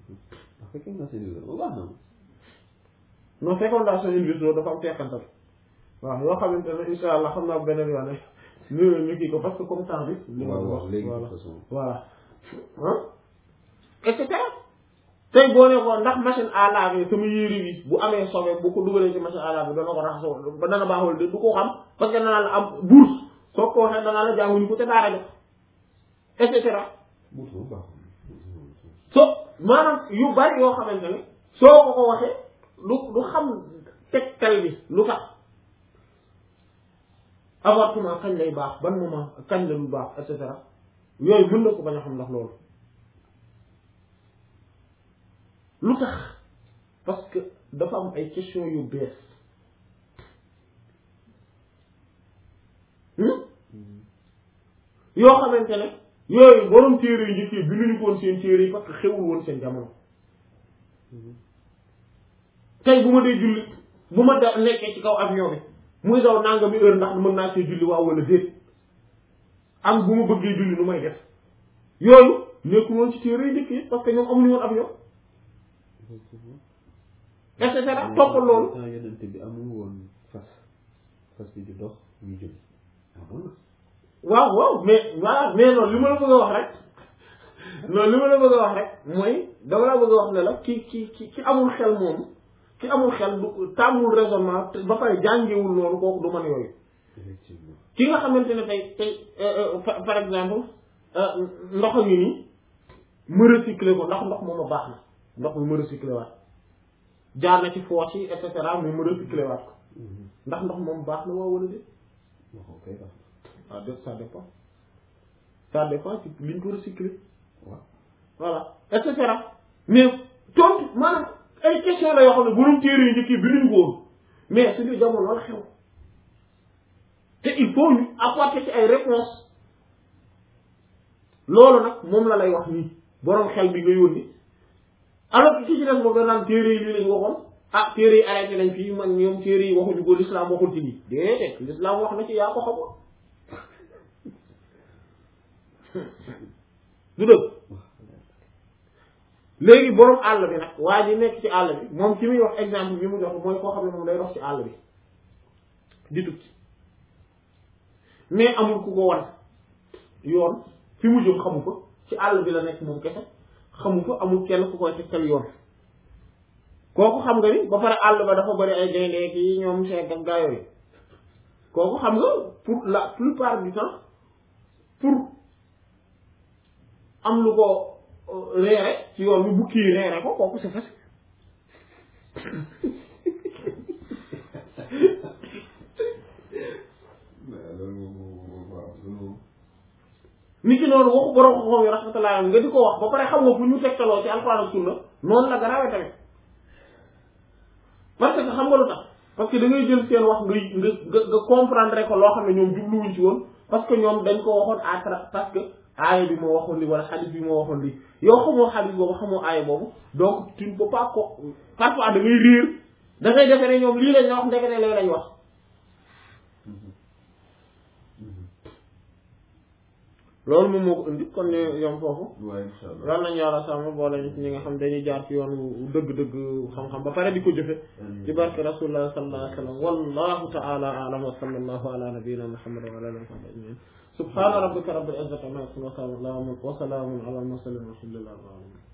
non fécondation in vitro dafa am teqantal waaw yoo xamante ne insha allah xam naa beneen yoon ñu kii ko parce que comme temps bi li ma wax voilà et cetera tey boo ne ko ndax machine à laver sama yére bi bu amee sobe bu ko dugalee ci machine à laver dana ko raxasoo ba dana baaxul de du ko xam parce que danaa la am bourse soo ko waxee danaa la jànguñu ko te daara jox et cetera so maanaam yu bari yoo xamante ne soo ko ko waxee du xam tegtal bi lu tax avortement kañ lay baax ban moment kañ la lu baax et cetera yooyu mën na ko bañ a xam ndax loolu lu tax parce que dafa am ay question yu bees yoo xamante ne yooyu borom téere yu njëkk yi binduñu ko woon seen téere yi parce que xewul woon seen jamono tey bu ma dee julli bu ma da nekkee ci kaw avion bi muy daw nangami heure ndax mën naa see julli waaw wala déet am bu ma bëggee julli nu may def yooyu nekkul woon ci téere yu njëkk yi parce que ñoom amuñu woon avion et cetera toppal loolu. yonent bi amul woon fas bi di dox muy jóg amoon na. waaw mais voilà mais noonu li ma la bëgg a wax rek noonu li ma la bëgg a wax rek mooy dama la bëgg a wax ne la ki amul xel moom ki amul xel du tàmmul raisonnement ba pare jàngewul loolu kooku du mën yooyu. effectivement ki nga xamante ne tey par exemple ndox a ngi nii ma recycler ko ndax ndox moom a baax na ndox mi ma recycler waat jaar na ci foos yi et cetera mais ma recycler waat ko ndax ndox moom baax na waaw wala déet. Ça dépend ci liñ ko recycler waaw voilà et cetera mais tontu maanaam ay question la yoo xam ne borom téere yu njëkk yi binduñu ko woon mais suñu jamono la xew te il faut ñu apporter ci ay réponses loolu nag moom la lay wax nii borom xel bi nga yónni alors que ki ci des moom da naan téere yi lii lañ waxoon ah téere yi arrêté nañ fii man ñoom téere yi waxuñu ko l'islam waxul ci lii déedéet l'islam wax na ci yaa ko xamoon du dëgg léegi borom àll bi nag waa ji nekk ci àll bi moom ci muy wax exemple bi mu jox mooy koo xam ne moom day dox ci àll bi di tukki mais amul ku ko wan yoon fi mu jëm xamu ko ci àll bi la nekk moom kese xamu ko amul kenn ku koy tegtal yoon kooku xam nga ni ba pare àll ba dafa bari ay gaynde yi ñoom seeg ak gaa yooyu kooku xam nga pour la plupart du temps pour am lu ko reere ci yoon bi bukki yi reere ko kooku c'est facile nit ki noonu waxu borom xam-xam yi rahmatullah nga di ko wax ba pare xam nga fu ñu tegtaloo ci alxuraan ak sunna noonu la garaawee tamit parce que xam nga lu tax parce que da ngay jël seen wax nga comprendre ko loo xam ne ñoom jubluwuñ ci woon parce que ñoom dañ ko waxoon parce que aaya bi moo waxoon li wala xadis bi moo waxoon li yow xamoo xadis boobu xamoo aaya boobu donc tu ne peux pas ko parfois da ngay riir da ngay defee ne ñoom lii lañ la wax ndekete lee lañ wax loolu moom moo ko indi kon ne yom foofu yal nañu yàlla sàmm boole ñu ci ñi nga xam dañuy jaar ci yoon dëgg-dëgg xam-xam ba pare di ko jëfe ci barke rasulullah sallallahu alayhi wa sallam wallahu ta'ala a'lam wa sallallahu ala nabiyyina muhammad wa ala alihi wa sahbihi ajma'in subhana rabbika rabbil izzati amma yasifun wa salamun ala al mursalin walhamdulillahi rabbil alamin